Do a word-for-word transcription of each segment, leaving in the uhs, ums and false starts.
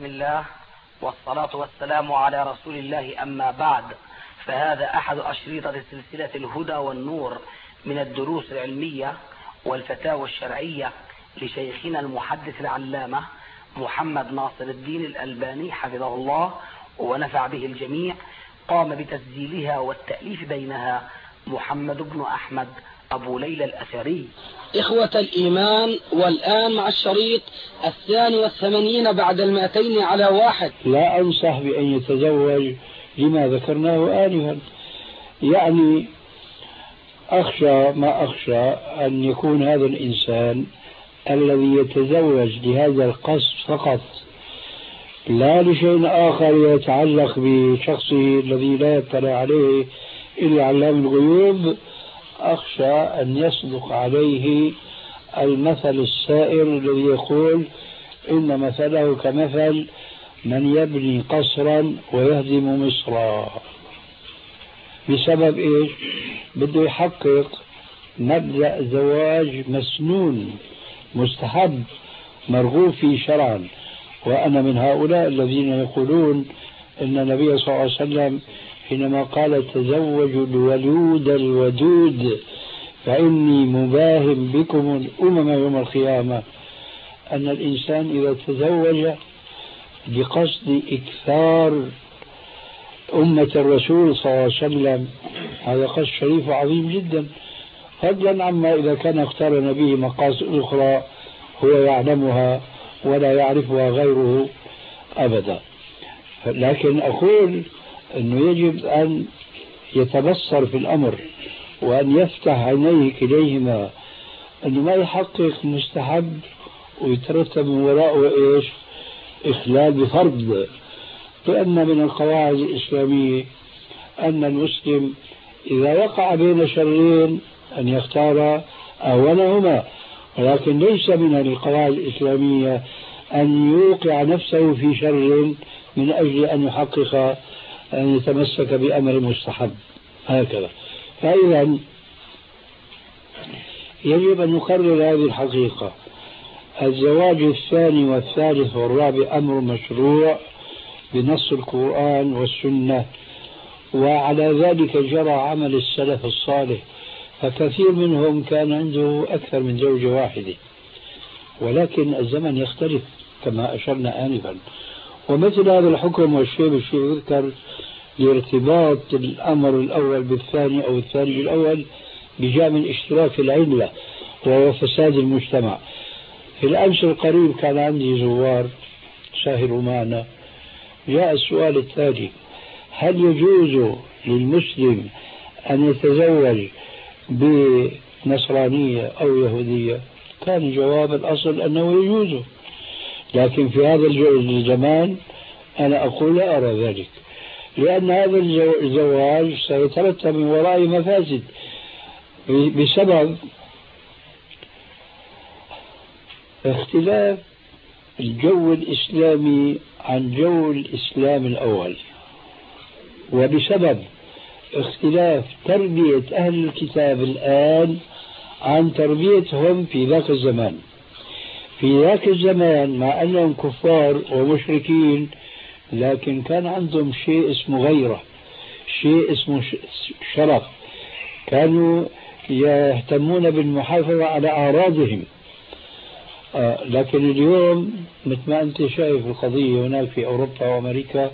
بسم الله والصلاة والسلام على رسول الله، أما بعد، فهذا أحد أشريطة سلسلة الهدى والنور من الدروس العلمية والفتاوى الشرعية لشيخنا المحدث العلامة محمد ناصر الدين الألباني حفظه الله ونفع به الجميع. قام بتسجيلها والتأليف بينها محمد بن أحمد أبو ليلى الأثري. إخوة الإيمان، والآن مع الشريط الثاني والثمانين بعد المائتين على واحد. لا أنصح بأن يتزوج لما ذكرناه آنفا، يعني أخشى ما أخشى أن يكون هذا الإنسان الذي يتزوج لهذا القصد فقط، لا لشيء آخر يتعلق بشخصه الذي لا يطلع عليه إلا علام الغيوب. أخشى أن يصدق عليه المثل السائر الذي يقول إن مثله كمثل من يبني قصرا ويهدم مصرا. بسبب إيش؟ بده يحقق مبدأ زواج مسنون مستحب مرغوب فيه شرعا. وأنا من هؤلاء الذين يقولون إن النبي صلى الله عليه وسلم حينما قال تزوجوا الولود الودود فإني مباهم بكم الأمم يوم القيامة، أن الإنسان إذا تزوج بقصد إكثار أمة الرسول صلى الله عليه وسلم هذا قصد شريف وعظيم جدا، فضلا عما إذا كان اقترن به مقاصد أخرى هو يعلمها ولا يعرفها غيره أبدا. لكن أقول أنه يجب أن يتبصر في الأمر وأن يفتح عينيه إليهما، أنه ما يحقق مستحب ويترتب من وراءه إيش؟ إخلال بفرض. لأن من القواعد الإسلامية أن المسلم إذا وقع بين شرين أن يختار أولهما، ولكن ليس من القواعد الإسلامية أن يوقع نفسه في شر من أجل أن يحقق أن يتمسك بأمر مستحب هكذا. فإذا يجب أن نقرر هذه الحقيقة: الزواج الثاني والثالث والرابع أمر مشروع بنص القرآن والسنة، وعلى ذلك جرى عمل السلف الصالح، فكثير منهم كان عنده أكثر من زوجة واحدة. ولكن الزمن يختلف كما أشرنا آنفا، ومثل هذا الحكم والشيء بالشيء يذكر لارتباط الأمر الأول بالثاني أو الثاني بالأول بجانب الاشتراك في العلة وهو فساد المجتمع. في الأمس القريب كان عندي زوار ساهروا معنا، جاء السؤال التالي: هل يجوز للمسلم أن يتزوج بنصرانية أو يهودية؟ كان جواب الأصل أنه يجوز، لكن في هذا الزمان أنا أقول لا أرى ذلك، لأن هذا الزواج سيترتب من وراء مفاسد بسبب اختلاف الجو الإسلامي عن جو الإسلام الأول، وبسبب اختلاف تربية أهل الكتاب الآن عن تربيتهم في ذاك الزمان. في ذاك الزمان مع أنهم كفار ومشركين لكن كان عندهم شيء اسمه غيرة، شيء اسمه شرف، كانوا يهتمون بالمحافظة على أعراضهم. آه لكن اليوم مثل ما أنت شايف القضية هناك في أوروبا وأمريكا،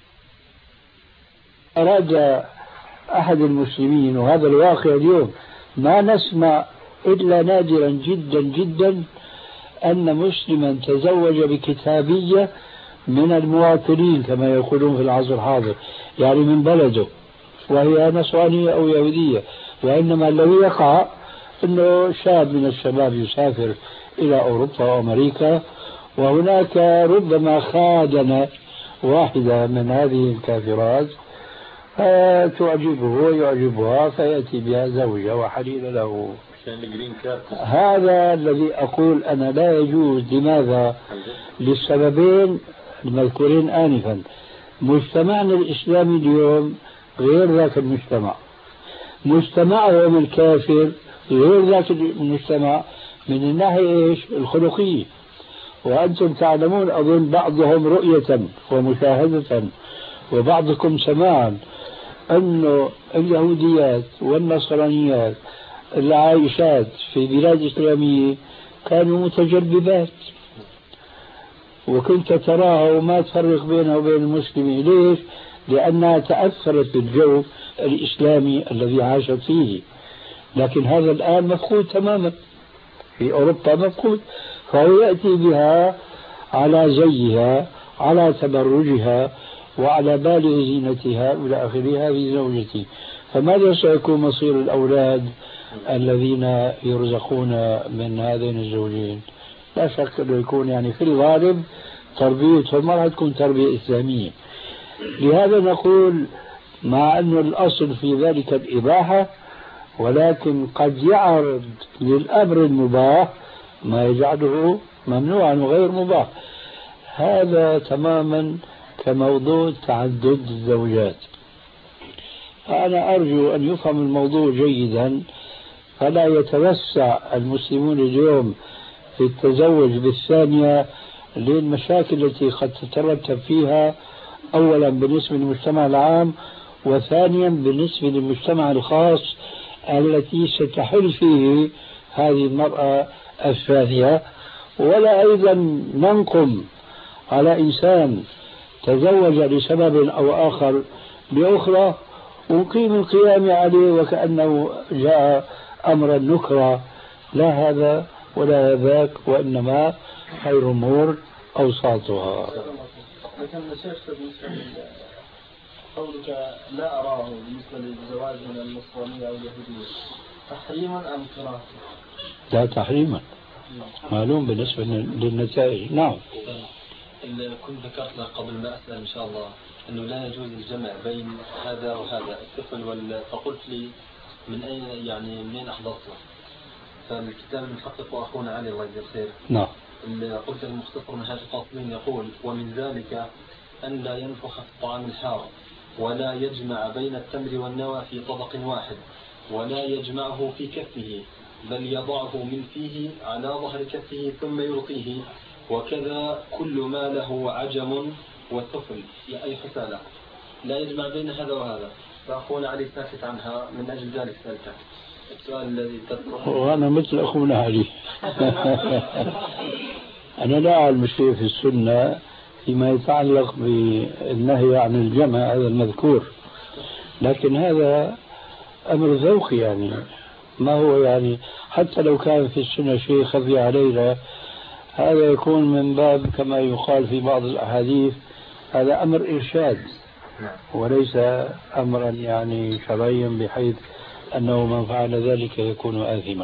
أراد أحد المسلمين، وهذا الواقع اليوم ما نسمع إلا نادرا جدا جدا أن مسلما تزوج بكتابية من المواطنين كما يقولون في العصر الحاضر، يعني من بلده، وهي نصرانية أو يهودية. وإنما الذي يقع أنه شاب من الشباب يسافر إلى أوروبا وأمريكا، وهناك ربما خادن واحدة من هذه الكافرات فتعجبه ويعجبها فيأتي بها زوجة وحليل له. هذا الذي أقول أنا لا يجوز. لماذا؟ للسببين المذكورين آنفا. مجتمعنا الإسلامي اليوم غير ذاك المجتمع، مجتمعهم الكافر غير ذاك المجتمع من الناحية إيش؟ الخلقية. وأنتم تعلمون أظن بعضهم رؤية ومشاهدة وبعضكم سماعا أنه اليهوديات والنصرانيات العايشات في بلاد إسلامية كانوا متجربات، وكنت تراها وما تفرق بينها وبين المسلمين. ليش؟ لأنها تأثرت بالجو الإسلامي الذي عاشت فيه. لكن هذا الآن مفقود تماما، في أوروبا مفقود، فهو يأتي بها على زيها، على تبرجها، وعلى بالغ زينتها إلى آخره. هذه زوجتي. فماذا سيكون مصير الأولاد الذين يرزقون من هذين الزوجين؟ لا شك أنه يكون يعني في الغالب تربيتهم ما راح تكون تربية إسلامية. لهذا نقول مع أن الأصل في ذلك الإباحة، ولكن قد يعرض للأمر المباح ما يجعله ممنوعا وغير مباح. هذا تماما كموضوع تعدد الزوجات. فأنا أرجو أن يفهم الموضوع جيدا، فلا يتوسع المسلمون اليوم في التزوج بالثانية للمشاكل التي قد تترتب فيها، أولا بالنسبة للمجتمع العام، وثانيا بالنسبة للمجتمع الخاص التي ستحل فيه هذه المرأة الثانية. ولا أيضا ننقم على إنسان تزوج لسبب أو آخر بأخرى ونقيم القيام عليه وكأنه جاء أمر النكرة. لا هذا ولا ذاك، وإنما خير الأمور أوساطها. لكن الشيخ بالنسبة قولك لا أراه بالنسبة للزواج من النصرانية أو اليهودية تحريما أم كراهة؟ لا تحريما، معلوم بالنسبة للنتائج. نعم. كنت ذكرت لك قبل ما أسأل إن شاء الله أنه لا يجوز الجمع بين هذا وهذا الطفل وال... فقلت لي من أين يعني منين أحضرته؟ فالكتاب المحقق وأخونا علي الله يجزيه خير. نعم. قلت المختصر من هذا القاصدين يقول: ومن ذلك أن لا ينفخ في الطعام الحار، ولا يجمع بين التمر والنوى في طبق واحد، ولا يجمعه في كفه، بل يضعه من فيه على ظهر كفه ثم يلقيه، وكذا كل ما له عجم وثفل أي حسالة، لا يجمع بين هذا وهذا. فأخونا علي ساكت عنها، من أجل ذلك سألتك السؤال الذي تذكره. وأنا مثل أخونا علي. أنا لا أعلم شيء في السنة فيما يتعلق بالنهي عن الجمع هذا المذكور، لكن هذا أمر ذوقي، يعني ما هو يعني حتى لو كان في السنة شيء خفي علينا، هذا يكون من باب كما يقال في بعض الأحاديث هذا أمر إرشاد وليس أمرا يعني شرعيا بحيث أنه من فعل ذلك يكون آثما.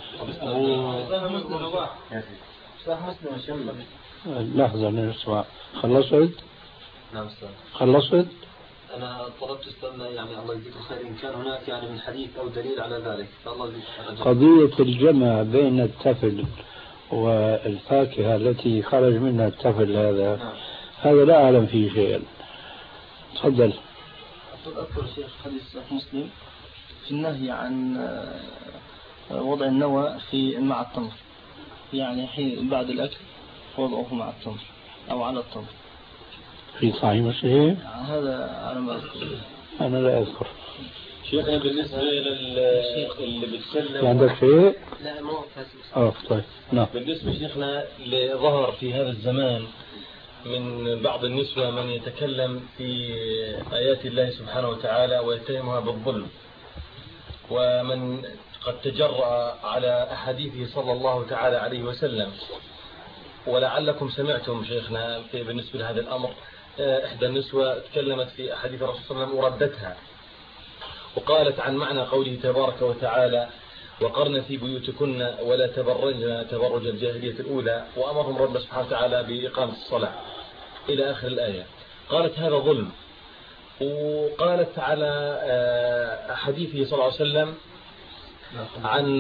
لحظة نسمع. خلصت؟ نعم أستاذ. خلصت؟ أنا طلبت استنى يعني الله يجزيك الخير إن كان هناك يعني من حديث أو دليل على ذلك. فالله يجزيك. قضية الجمع بين التفل والفاكهة التي خرج منها التفل هذا نعم. هذا لا أعلم فيه شيئا. تفضل. أذكر شيخ حديث مسلم في النهي عن وضع النوى في مع التمر، يعني حين بعد الأكل وضعه مع التمر أو على التمر في صحيح مسلم. هذا أنا ما أذكر. أنا لا أذكر. شيخنا بالنسبة للي بتكلم عندك شيء؟ لا مو آه طيب. نعم. بالنسبة شيخنا لظهر في هذا الزمان من بعض النسوة من يتكلم في آيات الله سبحانه وتعالى ويتهمها بالظلم، ومن قد تجرأ على أحاديثه صلى الله تعالى عليه وسلم. ولعلكم سمعتم شيخنا في بالنسبة لهذا الأمر إحدى النسوة تكلمت في أحاديث الرسول صلى الله عليه وسلم وردتها، وقالت عن معنى قوله تبارك وتعالى: وقرن في بيوتكن ولا تبرجن تبرج الجاهلية الأولى، وأمرهم رب سبحانه وتعالى بإقامة الصلاة إلى آخر الآية. قالت هذا ظلم، وقالت على حديثه صلى الله عليه وسلم عن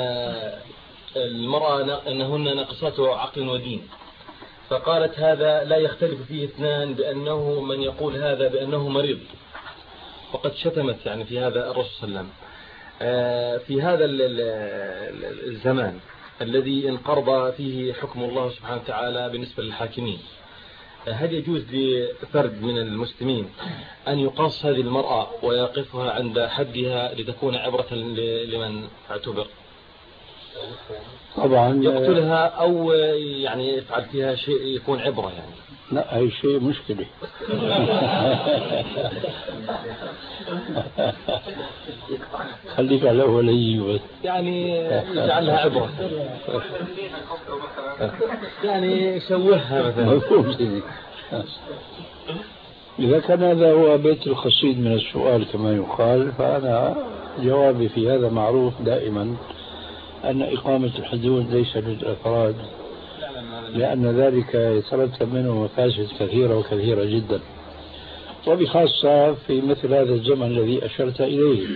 المرأة أنهن ناقصات عقل ودين، فقالت هذا لا يختلف فيه اثنان بأنه من يقول هذا بأنه مريض، وقد شتمت يعني في هذا الرسول صلى الله عليه وسلم. في هذا الزمان الذي انقرض فيه حكم الله سبحانه وتعالى بالنسبة للحاكمين، هل يجوز لفرد من المسلمين أن يقاص هذه المرأة ويقفها عند حدها لتكون عبرة لمن اعتبر؟ طبعا يقتلها أو يعني يفعل فيها شيء يكون عبرة يعني؟ لا، هي شيء مشكلة. خليك على أولي بس، يعني يجعلها عبرة، يعني يشوهها مثلا. إذا كان هذا هو بيت القصيد من السؤال كما يقال، فأنا جوابي في هذا معروف دائما، أن إقامة الحدود ليس للأفراد، لأن ذلك يترتب منه مفاسد كثيرة وكثيرة جدا، وبخاصة في مثل هذا الزمن الذي أشرت إليه.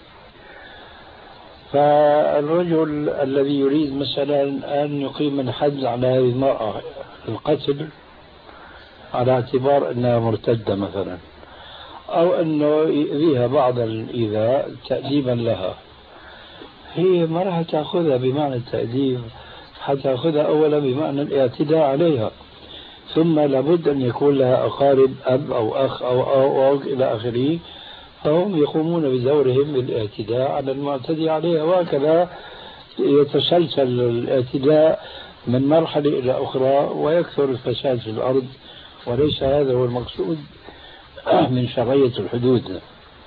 فالرجل الذي يريد مثلا أن يقيم الحد على هذه المرأة القتل على اعتبار أنها مرتدة مثلا، أو أنه يؤذيها بعض الإيذاء تأديبا لها، هي ما راح تأخذها بمعنى التأديب، حتأخذها أولا بمعنى الاعتداء عليها، ثم لابد أن يكون لها أقارب، أب أو أخ أو أو, أو, أو إلى آخره، فهم يقومون بدورهم بالاعتداء على المعتدي عليها، وهكذا يتسلسل الاعتداء من مرحلة إلى أخرى ويكثر الفساد في الأرض، وليس هذا هو المقصود من شرعية الحدود.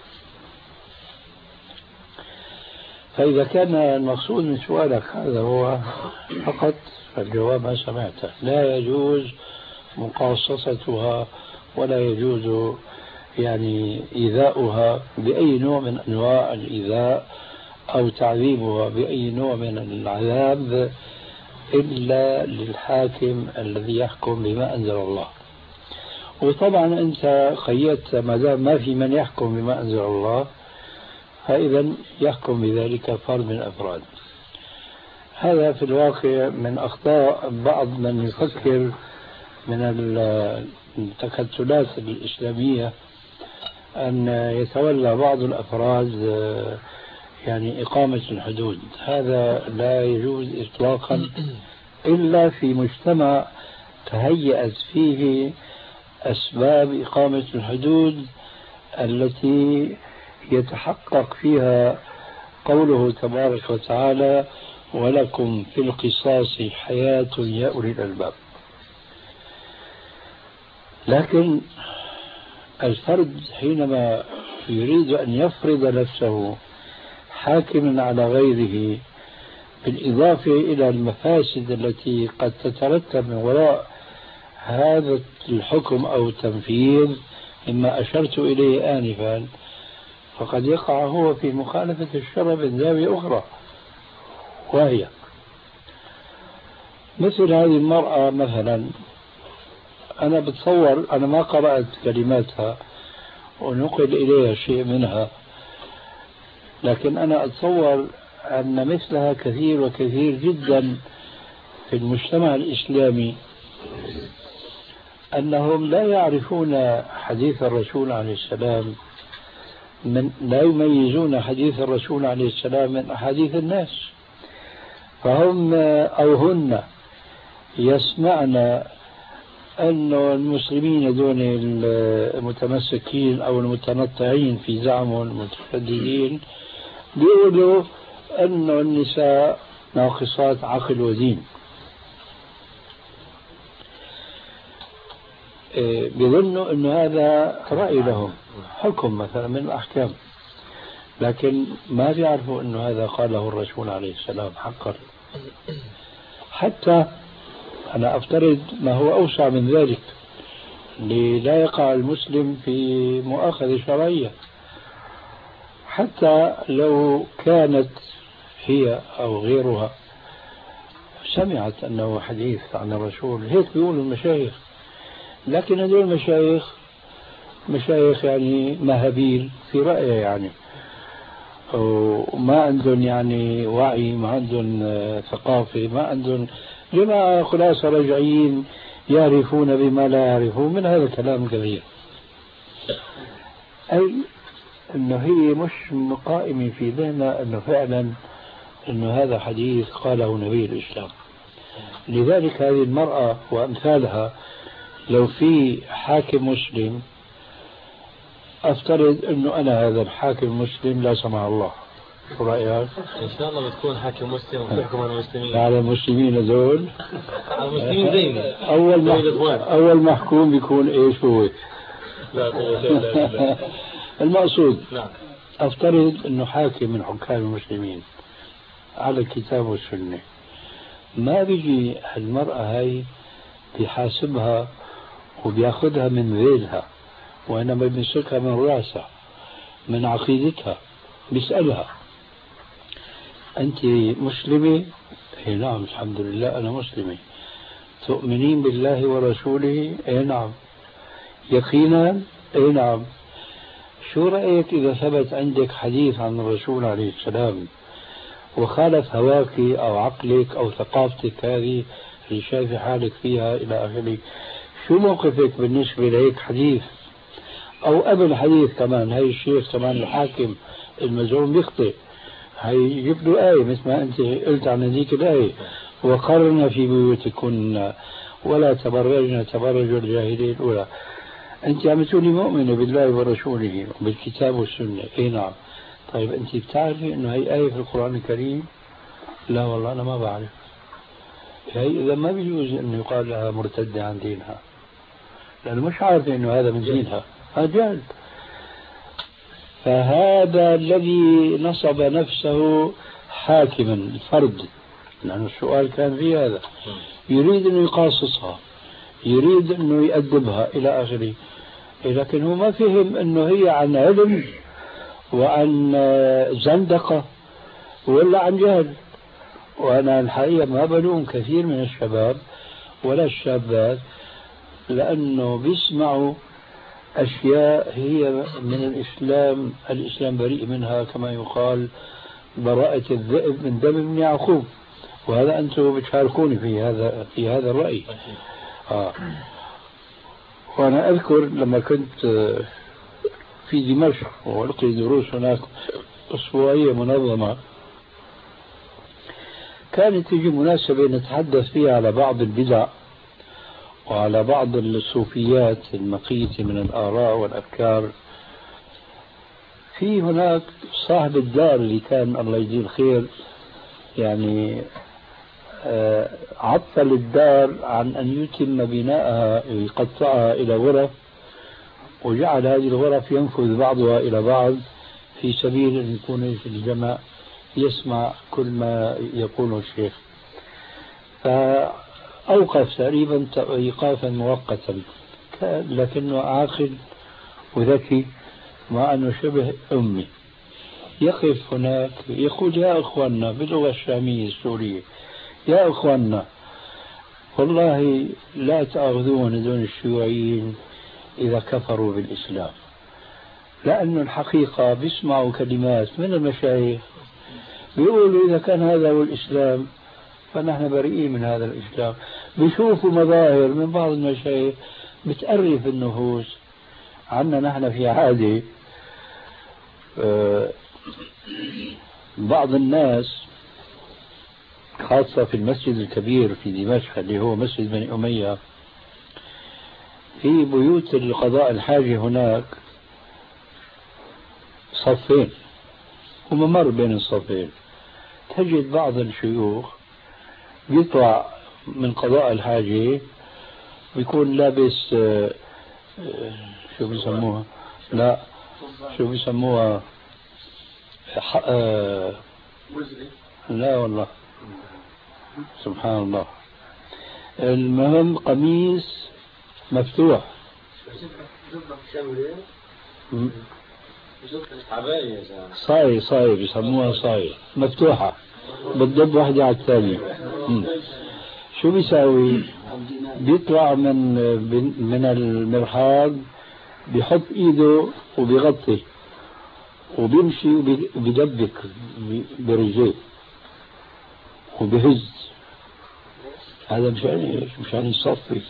فإذا كان المقصود من سؤالك هذا هو فقط، فالجواب ما سمعته، لا يجوز مقاصصتها ولا يجوز يعني إيذاؤها بأي نوع من أنواع الإيذاء أو تعذيبها بأي نوع من العذاب إلا للحاكم الذي يحكم بما أنزل الله. وطبعا أنت قيدت ما دام ما في من يحكم بما أنزل الله، فإذا يحكم بذلك فرد من الأفراد. هذا في الواقع من أخطاء بعض من يفكر من التكتلات الإسلامية أن يتولى بعض الأفراد يعني إقامة الحدود. هذا لا يجوز إطلاقا إلا في مجتمع تهيأت فيه أسباب إقامة الحدود التي يتحقق فيها قوله تبارك وتعالى: ولكم في القصاص حياة يا أولي الألباب. لكن الفرد حينما يريد أن يفرض نفسه حاكما على غيره، بالإضافة إلى المفاسد التي قد تترتب من وراء هذا الحكم أو التنفيذ مما أشرت إليه آنفا، فقد يقع هو في مخالفة الشرع من زاوية أخرى، وهي مثل هذه المرأة مثلا. أنا بتصور، أنا ما قرأت كلماتها ونقل إليها شيء منها، لكن أنا أتصور أن مثلها كثير وكثير جدا في المجتمع الإسلامي، أنهم لا يعرفون حديث الرسول عليه السلام، من لا يميزون حديث الرسول عليه السلام من أحاديث الناس، فهم أو هن يسمعن أن المسلمين دون المتمسكين أو المتنطعين في زعمهم المتشددين بيقولوا أن النساء ناقصات عقل ودين، بيظنوا أن هذا رأي لهم، حكم مثلا من الأحكام، لكن ما بيعرفوا أن هذا قاله الرسول عليه السلام حقا. حتى أنا أفترض ما هو أوسع من ذلك، لا يقع المسلم في مؤاخذة شرعية. حتى لو كانت هي أو غيرها سمعت أنه حديث عن الرسول، هيك بيقولوا المشايخ، لكن هذول المشايخ مشايخ يعني مهابيل في رأيه، يعني وما عندهم يعني وعي، ما عندهم ثقافة، ما عندهم جماعة خلاصة رجعيين يعرفون بما لا يعرفون من هذا الكلام كثير. أي أنه هي مش قائمة في ذهنها أنه فعلا أنه هذا حديث قاله نبي الإسلام. لذلك هذه المرأة وأمثالها لو في حاكم مسلم، أفترض أنه أنا هذا الحاكم المسلم لا سمح الله، شو رأيك؟ إن شاء الله بتكون حاكم مسلم وتحكم على المسلمين. على المسلمين هذول؟ على المسلمين زينا. أول محكوم أول محكوم بيكون إيش هو؟ لا قوة إلا بالله. المقصود نعم. أفترض أنه حاكم من حكام المسلمين على الكتاب والسنة، ما بيجي المرأة هاي بيحاسبها وبياخذها من ذيلها، وإنما بيمسكها من رأسها من عقيدتها، بيسألها أنت مسلمة؟ إيه نعم الحمد لله أنا مسلمة. تؤمنين بالله ورسوله؟ إيه نعم. يقينا؟ إيه نعم. شو رأيك إذا ثبت عندك حديث عن الرسول عليه السلام وخالف هواك أو عقلك أو ثقافتك هذه اللي شايف حالك فيها إلى آخره، شو موقفك بالنسبة لهيك حديث؟ أو قبل حديث كمان، هاي الشيخ كمان الحاكم المزعوم بيخطئ، هاي يجيب له آية مثل ما أنت قلت عن هذيك الآية، وقرنا في بيوتكن ولا تبرجن تبرج الجاهلية الأولى. أنت عم تقولي مؤمنة بالله ورسوله وبالكتاب والسنة. إيه نعم. طيب أنت بتعرفي أنه هي آية في القرآن الكريم؟ لا والله أنا ما بعرف. هي إذا ما بيجوز أنه يقال لها مرتدة عن دينها، لأنه مش عارفة أنه هذا من دينها، هذا جهل. فهذا الذي نصب نفسه حاكما الفرد، لأن السؤال كان في هذا، يريد أنه يقاصصها، يريد أنه يأدبها إلى آخره، لكن هو ما فهم أنه هي عن علم وعن زندقة ولا عن جهل. وأنا الحقيقة ما بلوم كثير من الشباب ولا الشابات، لأنه بيسمعوا أشياء هي من الإسلام، الإسلام بريء منها كما يقال براءة الذئب من دم ابن يعقوب، وهذا أنتم بتشاركوني في هذا في هذا الرأي. آه. وأنا أذكر لما كنت في دمشق وألقي دروس هناك أسبوعية منظمة، كانت تجي مناسبة نتحدث فيها على بعض البدع وعلى بعض الصوفيات المقيتة من الآراء والأفكار. في هناك صاحب الدار اللي كان الله يجزيه الخير يعني آه عطل الدار عن أن يتم بناءها، يقطعها إلى غرف، وجعل هذه الغرف ينفذ بعضها إلى بعض في سبيل أن يكون في الجمع يسمع كل ما يقوله الشيخ. فأوقف تقريبا إيقافا مؤقتا، لكنه عاقل وذكي مع أنه شبه أمي. يقف هناك يقول يا أخواننا باللغة الشامية السورية، يا أخواننا والله لا تأخذون دون الشيوعيين إذا كفروا بالإسلام، لأن الحقيقة بيسمعوا كلمات من المشايخ بيقولوا إذا كان هذا هو الإسلام فنحن بريئين من هذا الإسلام. بيشوفوا مظاهر من بعض المشايخ بتأرف النفوس. عنا نحن في عادة بعض الناس خاصة في المسجد الكبير في دمشق اللي هو مسجد بني أمية، في بيوت القضاء الحاجة هناك صفين وممر بين الصفين، تجد بعض الشيوخ بيطلع من قضاء الحاجة بيكون لابس شو بيسموها، لا شو بيسموها، لا والله سبحان الله، المهم قميص مفتوح، صاي صاي بيسموها صاي مفتوحة بتدب واحدة على الثانية. شو بيساوي؟ بيطلع من من المرحاض بيحط ايده وبيغطي وبيمشي وبيدبك برجليه وبهز. هذا مشان مشان يصفي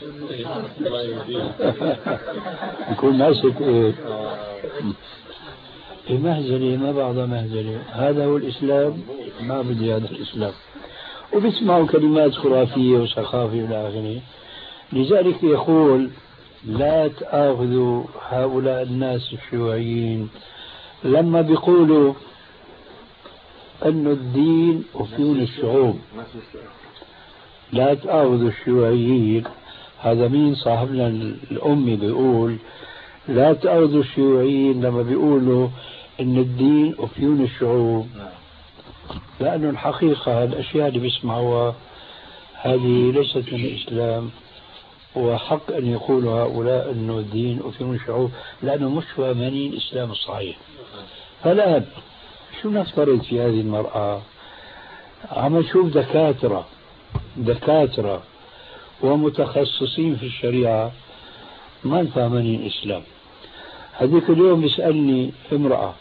يكون ماسك ايه مهزلة ما بعضها مهزلة. هذا هو الإسلام. ما بدي هذا الإسلام، وبيسمعوا كلمات خرافية وسخافة إلى آخره. لذلك يقول لا تأخذوا هؤلاء الناس الشيوعيين لما بيقولوا أن الدين أفيون الشعوب، لا تأخذوا الشيوعيين. هذا مين صاحبنا الأمي بيقول لا تأخذوا الشيوعيين لما بيقولوا أن الدين أفيون الشعوب، لأنه الحقيقة الأشياء اللي بيسمعوها هذه ليست من الإسلام، وحق أن يقولوا هؤلاء أنه الدين أفيون الشعوب لأنه مش فاهمين الإسلام الصحيح. فالآن شو نفترض في هذه المرأة؟ عم نشوف دكاترة دكاترة ومتخصصين في الشريعة ما فاهمين الإسلام. هذيك اليوم بيسألني امرأة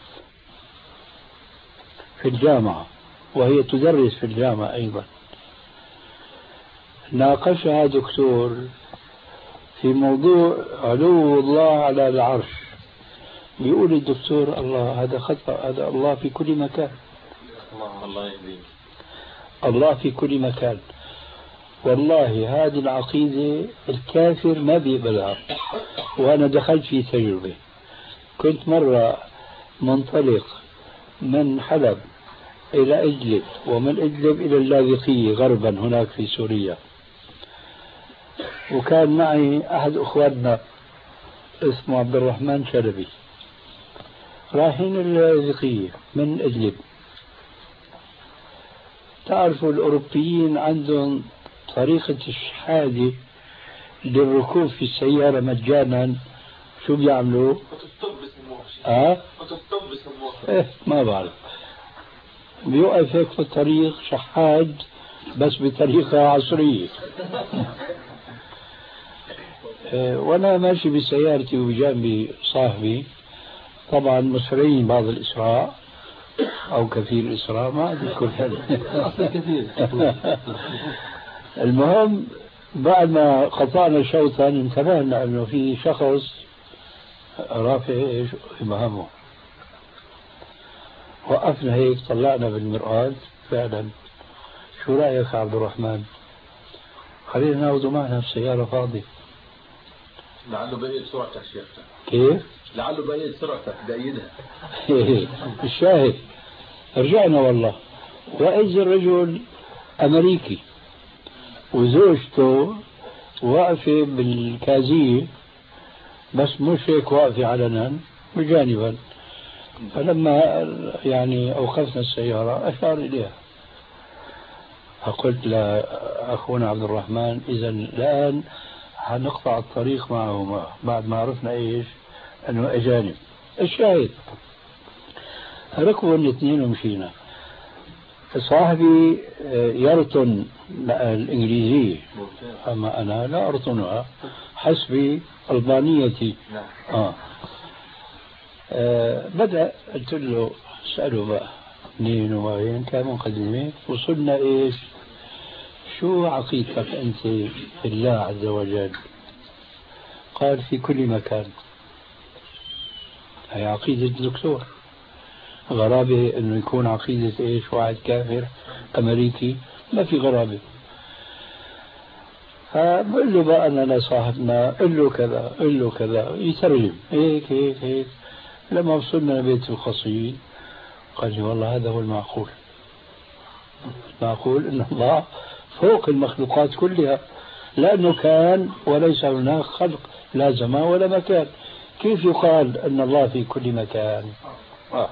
في الجامعة وهي تدرس في الجامعة أيضا، ناقشها دكتور في موضوع علو الله على العرش. بيقول الدكتور الله هذا خطأ، هذا الله في كل مكان، الله يهديك، الله في كل مكان. والله هذه العقيدة الكافر ما بيقبلها. وأنا دخلت في تجربة، كنت مرة منطلق من حلب إلى إدلب ومن إدلب إلى اللاذقية غربا هناك في سوريا، وكان معي أحد أخواننا اسمه عبد الرحمن شلبي، رايحين اللاذقية من إدلب. تعرفوا الأوروبيين عندهم طريقة الشحادة للركوب في السيارة مجانا. شو بيعملوا؟ اه إيه ما بعرف، بيوقف هيك في الطريق شحاد بس بطريقة عصرية. وانا ماشي بسيارتي وبجانبي صاحبي، طبعا مسرعين بعض الإسراع أو كثير الإسراع ما أذكر كثير. المهم بعد ما قطعنا شوطا انتبهنا أنه في شخص رافع إبهامه. وقفنا هيك طلعنا بالمرآة فعلا شو رأيك عبد الرحمن؟ خلينا ناخذه معنا في السيارة فاضية. لعله بقيت سرعتك شيخ. كيف؟ لعله بقيت سرعتك بأيدها. الشاهد رجعنا والله، وإذ الرجل أمريكي وزوجته واقفة بالكازية بس مش هيك واقفة علنا بجانبا. فلما يعني أوقفنا السيارة أشار إليها، فقلت لأخونا عبد الرحمن إذا الآن حنقطع الطريق معهما بعد ما عرفنا إيش أنه أجانب. الشاهد ركبوا الاثنين ومشينا. صاحبي يرطن الإنجليزية أما أنا لا أرطنها حسب ألبانيتي. آه. آه بدأ قلت له اسأله بقى منين وين كان مقدمة. وصلنا إيش؟ شو عقيدتك أنت في الله عز وجل؟ قال في كل مكان. هي عقيدة الدكتور. غرابة انه يكون عقيدة ايش واحد كافر امريكي؟ ما في غرابة. فبقول له بقى انا لصاحبنا قل له كذا قل له كذا يترجم هيك هيك هيك. لما وصلنا لبيت القصيد قال لي والله هذا هو المعقول. المعقول ان الله فوق المخلوقات كلها، لانه كان وليس هناك خلق لا زمان ولا مكان. كيف يقال ان الله في كل مكان؟ آه.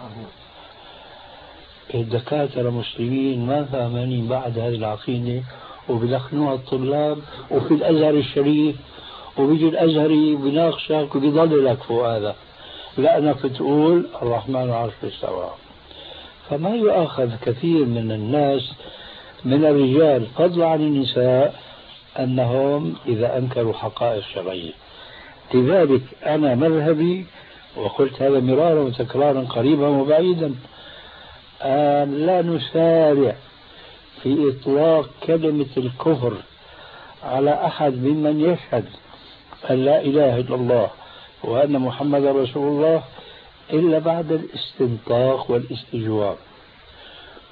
الدكاترة المسلمين ما فاهمين بعد هذه العقيدة وبيلخنوها الطلاب وفي الأزهر الشريف، وبيجي الأزهري بيناقشك وبيضل لك فوق هذا لأنك تقول الرحمن على العرش استوى. فما يؤاخذ كثير من الناس من الرجال فضلا عن النساء أنهم إذا أنكروا حقائق شرعية. لذلك أنا مذهبي وقلت هذا مرارا وتكرارا قريبا وبعيدا أن لا نسارع في إطلاق كلمة الكفر على أحد ممن يشهد أن لا إله إلا الله وأن محمد رسول الله إلا بعد الاستنطاق والاستجواب.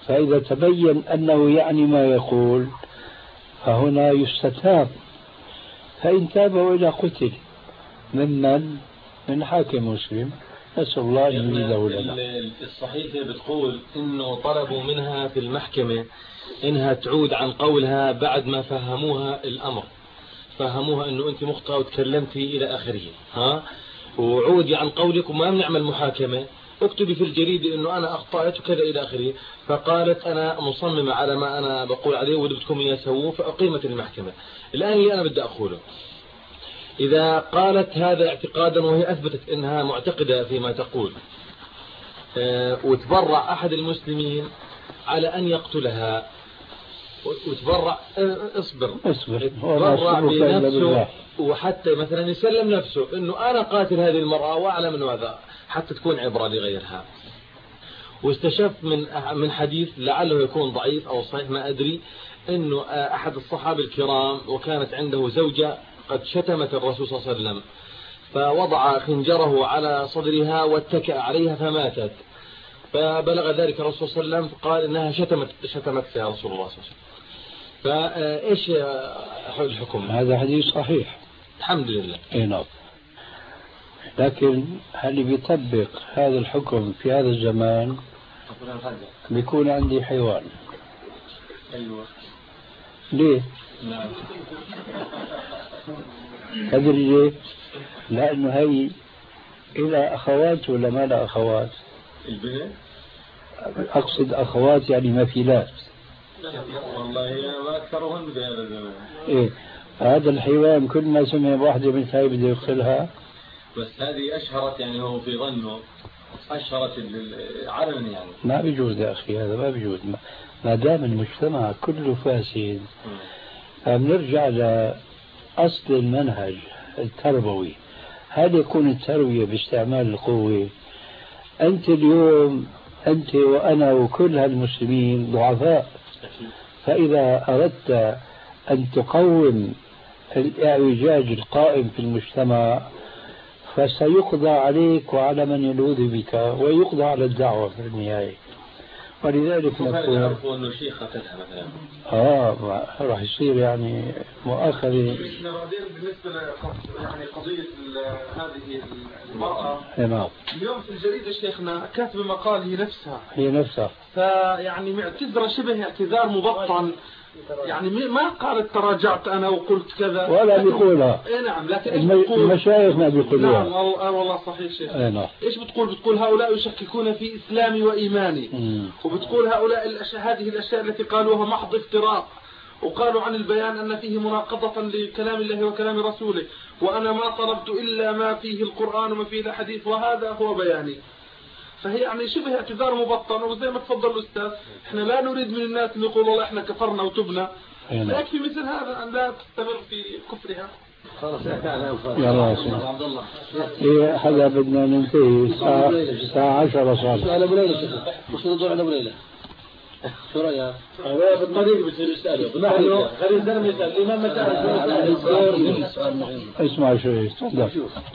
فإذا تبين أنه يعني ما يقول فهنا يستتاب، فإن تاب وإلى قتل ممن من حاكم مسلم، نسأل الله أن يجيده لنا. الصحيفة بتقول إنه طلبوا منها في المحكمة إنها تعود عن قولها بعد ما فهموها الأمر، فهموها إنه أنت مخطئة وتكلمتي إلى آخره، ها، وعودي عن قولك وما بنعمل محاكمة، اكتبي في الجريدة إنه أنا أخطأت وكذا إلى آخره. فقالت أنا مصممة على ما أنا بقول عليه واللي بدكم يسووه، فأقيمت المحكمة. الآن اللي أنا بدي أقوله، إذا قالت هذا اعتقادا وهي أثبتت أنها معتقدة فيما تقول، أه وتبرع أحد المسلمين على أن يقتلها، وتبرع أه اصبر اصبر تبرع بنفسه، وحتى مثلا يسلم نفسه أنه أنا قاتل هذه المرأة وأعلم من هذا، حتى تكون عبرة لغيرها. واستشف من من حديث لعله يكون ضعيف أو صحيح ما أدري، أنه أحد الصحابة الكرام وكانت عنده زوجة قد شتمت الرسول صلى الله عليه وسلم، فوضع خنجره على صدرها واتكأ عليها فماتت، فبلغ ذلك الرسول صلى الله عليه وسلم قال إنها شتمت شتمت يا رسول الله صلى الله عليه وسلم. فإيش الحكم؟ هذا حديث صحيح الحمد لله. اي نعم، لكن هل بيطبق هذا الحكم في هذا الزمان؟ بيكون عندي حيوان. أيوة. ليه؟ نعم. تدري ليه؟ لأنه هي إلى أخوات ولا ما لا أخوات؟ البنت؟ أقصد أخوات يعني مثيلات. والله ما أكثرهن بهذا الزمان. إيه، هذا الحيوان كل ما سمع واحدة من هاي بده يقتلها. بس هذه أشهرت، يعني هو في ظنه أشهرت علنا يعني. ما بيجوز يا أخي، هذا ما بيجوز، ما دام المجتمع كله فاسد. فبنرجع لأصل المنهج التربوي، هل يكون التربية باستعمال القوة؟ أنت اليوم أنت وأنا وكل هالمسلمين ضعفاء، فإذا أردت أن تقوم الإعوجاج القائم في المجتمع فسيقضى عليك وعلى من يلوذ بك، ويقضى على الدعوة في النهاية. ولذلك نقول يعرفوا أنه شيخ قتلها مثلا، آه راح يصير يعني مؤاخذة. بالنسبة يعني قضية هذه المرأة، نعم، اليوم في الجريدة شيخنا كاتبة مقال هي نفسها هي نفسها فيعني معتذرة شبه اعتذار مبطن، يعني ما قالت تراجعت أنا وقلت كذا ولا بيقولها. إيه نعم، لكن إيش الم... بتقول؟ المشايخ ما بيقولوها. نعم والله والله صحيح شيخ. إيه نعم. إيش بتقول؟ بتقول هؤلاء يشككون في إسلامي وإيماني. مم. وبتقول هؤلاء الأشياء هذه الأشياء التي قالوها محض افتراء، وقالوا عن البيان أن فيه مناقضة لكلام الله وكلام رسوله، وأنا ما طلبت إلا ما فيه القرآن وما فيه الحديث وهذا هو بياني. فهي يعني شبه اعتذار مبطن، وزي ما تفضل الأستاذ احنا لا نريد من الناس أن يقولوا والله احنا كفرنا وتبنا، فيكفي مثل هذا أن لا تستمر في كفرها. خلاص يا راسي عبد الله إيه حدا بدنا ننتهي الساعة الساعة عشرة صار. سؤال أبو ليلى وش ردوا على أبو ليلى؟ شو رأيك؟ هذا بالطريق بتصير يسأله نحن خلي الزلمة يسأل الإمام متى. اسمع شوي تفضل.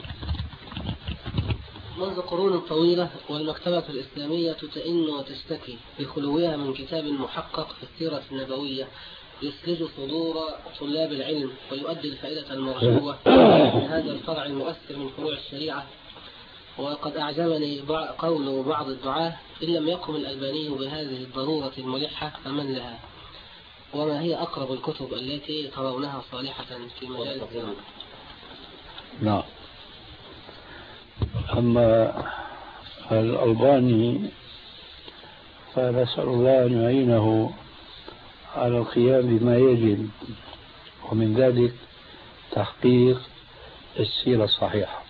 منذ قرون طويلة والمكتبة الإسلامية تئن وتشتكي بخلوها من كتاب محقق في السيرة النبوية يسلج صدور طلاب العلم ويؤدي الفائدة المرجوة من هذا الفرع المؤثر من فروع الشريعة. وقد أعجبني قول بعض الدعاة إن لم يقم الألباني بهذه الضرورة الملحة فمن لها، وما هي أقرب الكتب التي ترونها صالحة في مجال الزمان. نعم. أما الألباني فنسأل الله أن يعينه على القيام بما يجب، ومن ذلك تحقيق السيرة الصحيحة.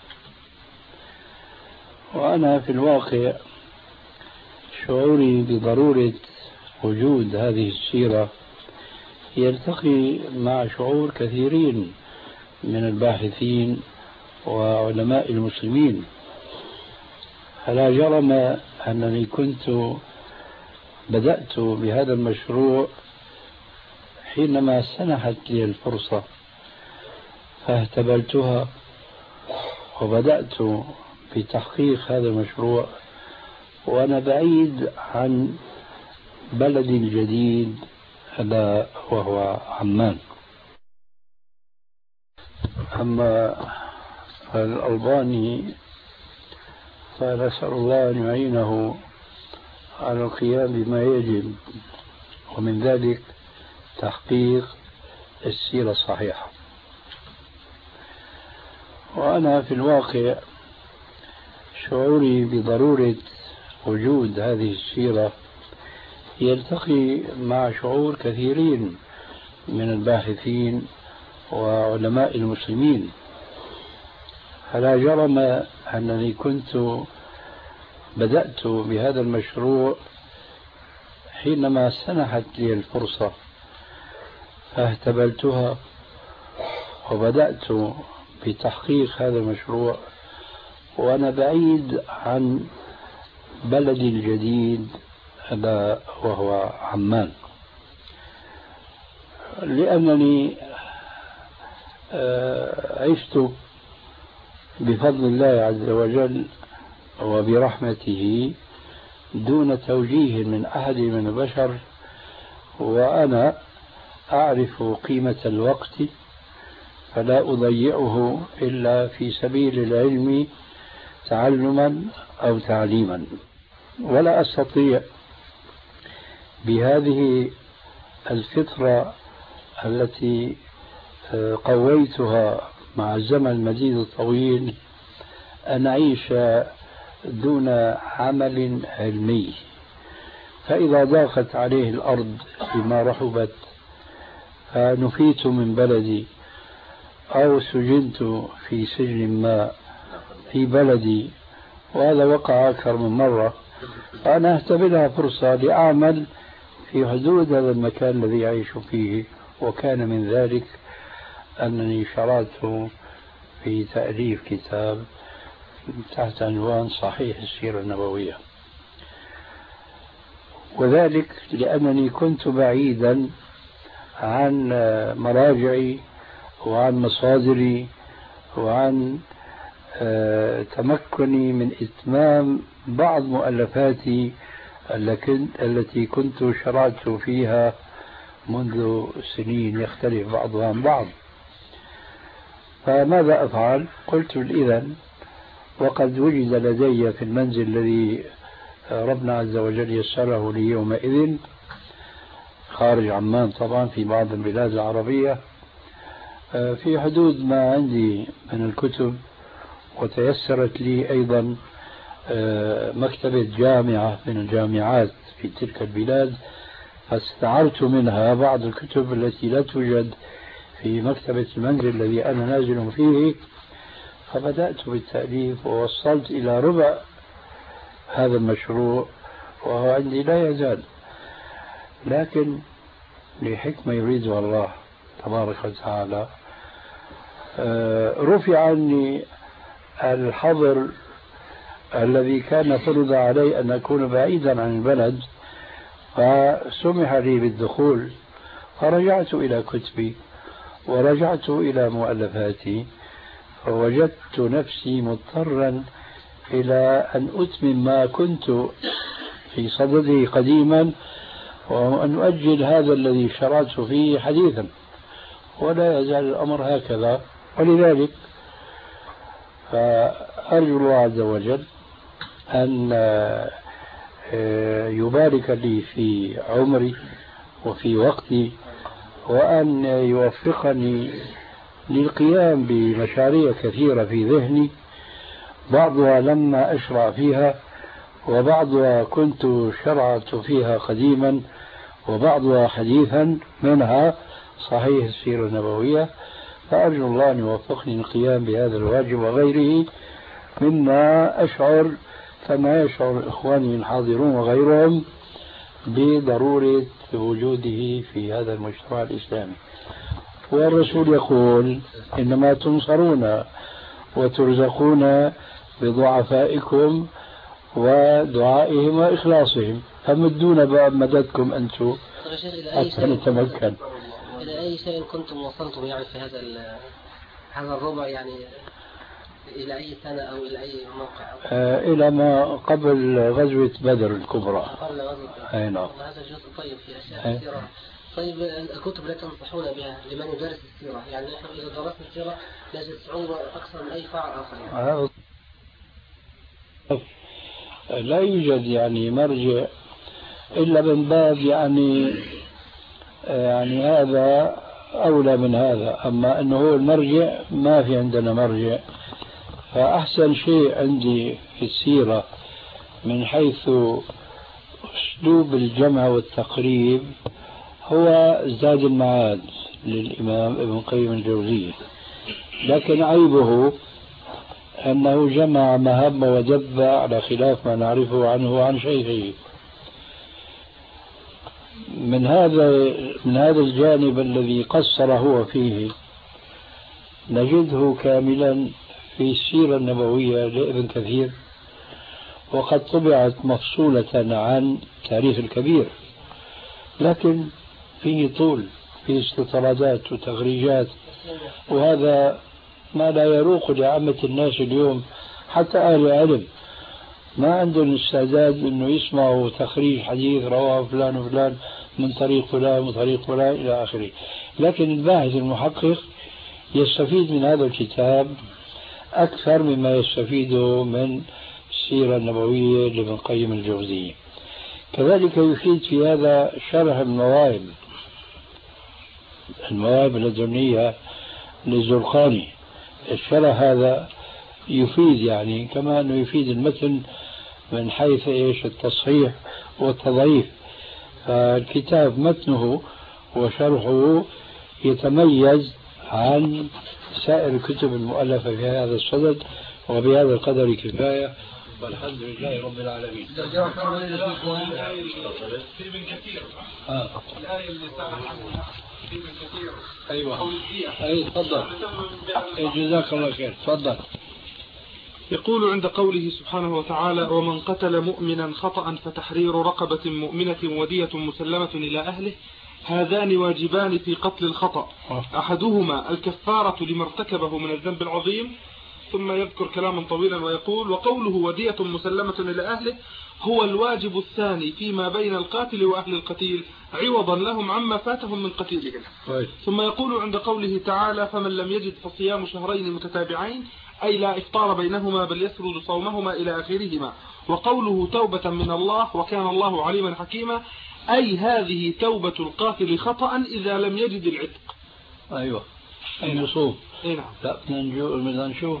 وأنا في الواقع شعوري بضرورة وجود هذه السيرة يلتقي مع شعور كثيرين من الباحثين وعلماء المسلمين. فلا جرم أنني كنت بدأت بهذا المشروع حينما سنحت لي الفرصة فاهتبلتها وبدأت في تحقيق هذا المشروع، وأنا بعيد عن بلد جديد ألا وهو عمان. أما الألباني فنسأل الله أن يعينه على القيام بما يجب، ومن ذلك تحقيق السيرة الصحيحة. وأنا في الواقع شعوري بضرورة وجود هذه السيرة يلتقي مع شعور كثيرين من الباحثين وعلماء المسلمين، فلا جرم أنني كنت بدأت بهذا المشروع حينما سنحت لي الفرصة فاهتبلتها وبدأت بتحقيق هذا المشروع وأنا بعيد عن بلد الجديد ألا وهو عمان، لأنني عشت بفضل الله عز وجل وبرحمته دون توجيه من أحد من البشر، وأنا أعرف قيمة الوقت فلا أضيعه إلا في سبيل العلم تعلما أو تعليما، ولا أستطيع بهذه الفطرة التي قويتها مع الزمن المديد الطويل أن أعيش دون عمل علمي. فإذا ضاقت عليه الأرض بما رحبت فنفيت من بلدي أو سجنت في سجن ما في بلدي، وهذا وقع أكثر من مرة، فأنا أهتبلها فرصة لأعمل في حدود هذا المكان الذي أعيش فيه. وكان من ذلك أنني شرعت في تأليف كتاب تحت عنوان صحيح السيرة النبوية، وذلك لأنني كنت بعيدا عن مراجعي وعن مصادري وعن تمكني من إتمام بعض مؤلفاتي التي كنت شرعت فيها منذ سنين يختلف بعضها عن بعض. فماذا أفعل؟ قلت إذن وقد وجد لدي في المنزل الذي ربنا عز وجل يسره لي يومئذ خارج عمان طبعا في بعض البلاد العربية في حدود ما عندي من الكتب، وتيسرت لي أيضا مكتبة جامعة من الجامعات في تلك البلاد، فاستعرت منها بعض الكتب التي لا توجد في مكتبة المنزل الذي أنا نازل فيه، فبدأت بالتأليف ووصلت إلى ربع هذا المشروع وهو عندي لا يزال، لكن لحكمة يريدها الله تبارك وتعالى رفع عني الحظر الذي كان فرض علي أن أكون بعيدا عن البلد، فسمح لي بالدخول، فرجعت إلى كتبي ورجعت إلى مؤلفاتي، فوجدت نفسي مضطرا إلى أن أتمم ما كنت في صدده قديما وأن أؤجل هذا الذي شرعت فيه حديثا، ولا يزال الأمر هكذا. ولذلك فأرجو الله عز وجل أن يبارك لي في عمري وفي وقتي، وأن يوفقني للقيام بمشاريع كثيرة في ذهني، بعضها لما أشرع فيها وبعضها كنت شرعت فيها قديما وبعضها حديثا، منها صحيح السيرة النبوية. فأرجو الله أن يوفقني للقيام بهذا الواجب وغيره مما أشعر كما يشعر إخواني الحاضرون وغيرهم بضرورة وجوده في هذا المجتمع الإسلامي. والرسول يقول إنما تنصرون وترزقون بضعفائكم ودعائهم وإخلاصهم، فمدونا بقى مددكم أنتم حتى نتمكن. إلى أي شيء كنتم وصلتم يعني في هذا هذا الربع يعني إلى أي سنة أو إلى أي موقع؟ آه إلى ما قبل غزوة بدر الكبرى. قبل غزوة بدر. أي نعم. هذا جزء طيب في أشياء كثيرة. طيب الكتب التي تنصحون بها لمن يدرس السيرة، يعني نحن إذا درسنا السيرة نجد صعوبة أكثر من أي فعل آخر يعني. لا يوجد يعني مرجع إلا من باب يعني يعني هذا أولى من هذا، أما أنه هو المرجع ما في عندنا مرجع. فأحسن شيء عندي في السيرة من حيث أسلوب الجمع والتقريب هو زاد المعاد للإمام ابن قيم الجوزية، لكن عيبه أنه جمع مهب ودب على خلاف ما نعرفه عنه وعن شيخه. من هذا من هذا الجانب الذي قصر هو فيه نجده كاملا في السيرة النبوية لابن كثير، وقد طبعت مفصولة عن تاريخ الكبير، لكن فيه طول، فيه استطرادات وتغريجات، وهذا ما لا يروق لعامة الناس اليوم. حتى أهل العلم ما عندهم استعداد أنه يسمعوا تخريج حديث رواه فلان وفلان من طريق فلان ومن طريق فلان إلى آخره. لكن الباحث المحقق يستفيد من هذا الكتاب أكثر مما يستفيده من السيرة النبوية لابن قيم الجوزية. كذلك يفيد في هذا شرح المواهب المواهب اللدنية للزرقاني. الشرح هذا يفيد يعني كما أنه يفيد المتن من حيث إيش التصحيح والتضعيف. فالكتاب متنه وشرحه يتميز عن سائر الكتب المؤلفة في هذا الصدد، وبهذا القدر كفاية، والحمد لله رب العالمين. في ابن كثير آه. الآية اللي سأل عنها في ابن كثير. أيوة أي تفضل. جزاك الله خير. تفضل. يقول عند قوله سبحانه وتعالى: ومن قتل مؤمنا خطأ فتحرير رقبة مؤمنة ودية مسلمة إلى أهله، هذان واجبان في قتل الخطأ، أحدهما الكفارة لما ارتكبه من الذنب العظيم. ثم يذكر كلاما طويلا ويقول: وقوله ودية مسلمة إلى أهله هو الواجب الثاني فيما بين القاتل وأهل القتيل عوضا لهم عما فاتهم من قتيلهم. ثم يقول عند قوله تعالى: فمن لم يجد فصيام شهرين متتابعين، أي لا إفطار بينهما بل يسرد صومهما إلى آخرهما. وقوله توبة من الله وكان الله عليما حكيما، أي هذه توبة القاتل خطأ إذا لم يجد العتق. أيوة النصوص. نعم. لا بدنا نشوف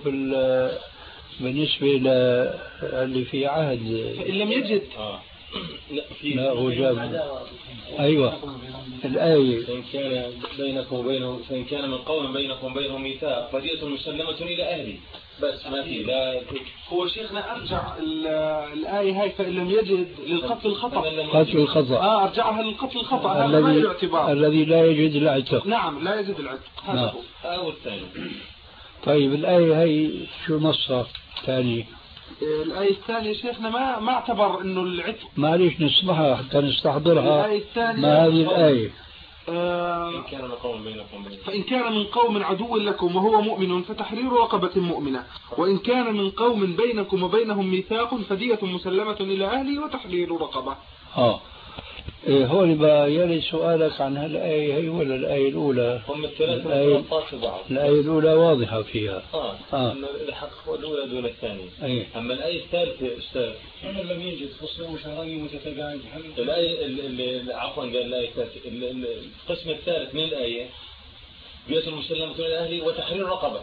بالنسبة للي في عهد إن لم يجد آه. لا في لا هو جاب. أيوة الآية: فإن كان بينكم وبينهم فإن كان من قوم بينكم وبينهم ميثاق فدية مسلمة إلى أهله، بس ما في. لا هو شيخنا أرجع الآية هاي فإن لم يجد للقتل الخطأ. قتل الخطأ. آه أرجعها للقتل الخطأ. هذا ما له اعتبار. الذي لا يجد العتق. نعم لا يجد العتق. هذا هو أو الثاني. طيب الآية هاي شو نصها ثاني؟ الآية الثانية شيخنا ما ما اعتبر إنه العتق. معليش نسمعها حتى نستحضرها. الآية الثانية ما هذه الآية؟ آه فإن كان من قوم بينكم فإن كان من قوم عدو لكم وهو مؤمن فتحرير رقبة مؤمنة، وإن كان من قوم بينكم وبينهم ميثاق فدية مسلمة إلى أهله وتحرير رقبة. آه إيه هون بقى يلي سؤالك عن هالآية هي ولا الآية الأولى؟ هم الثلاثة الآية, في بعض. الآية الأولى واضحة فيها. آه. آه. الحق الأولى دون الثانية. أيه. أما الآية الثالثة أستاذ أنا لم يجد فصيام شهرين متتابعين. الآية عفوا قال الآية الثالثة القسم الثالث من الآية دية المسلمة إلى أهله وتحرير رقبة.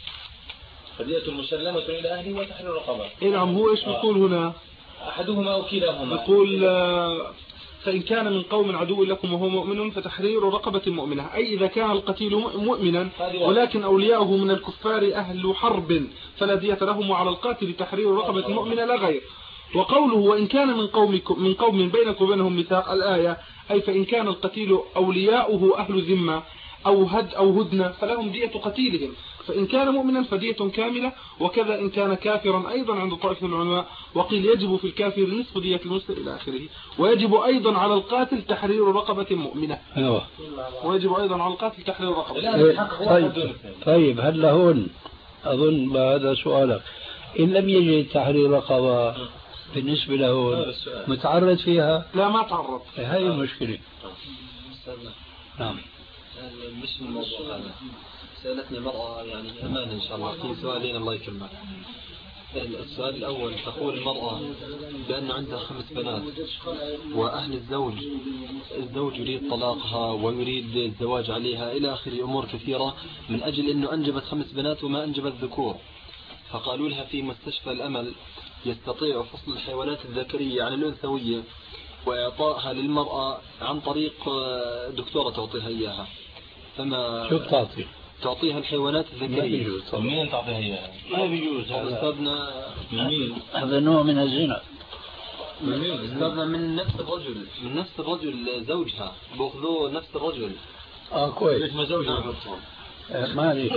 فدية المسلمة إلى أهله وتحرير رقبة. إيه نعم. هو إيش بيقول هنا؟ أحدهما أو كلاهما. يقول فإن كان من قوم عدو لكم وهو مؤمن فتحرير رقبة مؤمنة، أي إذا كان القتيل مؤمنا ولكن أولياؤه من الكفار أهل حرب فلا دية لهم، وعلى القاتل تحرير رقبة مؤمنة لا غير. وقوله وإن كان من قومكم من قوم بينكم وبينهم ميثاق، الآية أي فإن كان القتيل أولياؤه أهل ذمة أو هد أو هدنة فلهم دية قتيلهم، فإن كان مؤمنا فدية كاملة، وكذا إن كان كافرا أيضا عند طائفة العلماء. وقيل يجب في الكافر نصف دية المسلم إلى آخره. ويجب أيضا على القاتل تحرير رقبة مؤمنة. أيوة. ويجب أيضا على القاتل تحرير رقبة. طيب طيب هل هون أظن هذا سؤالك. إن لم يجد تحرير رقبة بالنسبة له متعرض فيها؟ لا ما تعرض. هذه المشكلة. نعم. مش من الموضوع هذا. سألتني مرأة يعني أمان إن شاء الله في سؤالين الله يكرمك. السؤال الأول تقول المرأة بأن عندها خمس بنات وأهل الزوج الزوج يريد طلاقها ويريد الزواج عليها إلى آخر أمور كثيرة من أجل أنه أنجبت خمس بنات وما أنجبت ذكور. فقالوا لها في مستشفى الأمل يستطيع فصل الحيوانات الذكرية عن الأنثوية وإعطائها للمرأة عن طريق دكتورة تعطيها إياها. فما شو بتعطي؟ تعطيها الحيوانات الذكرية. مين تعطيها إياها؟ ما بيجوز. أستاذنا مين؟ هذا نوع من الزنا. أستاذنا من نفس الرجل من نفس الرجل زوجها بأخذوه نفس الرجل. آه كويس. ليش ما زوجها؟ ما ليش.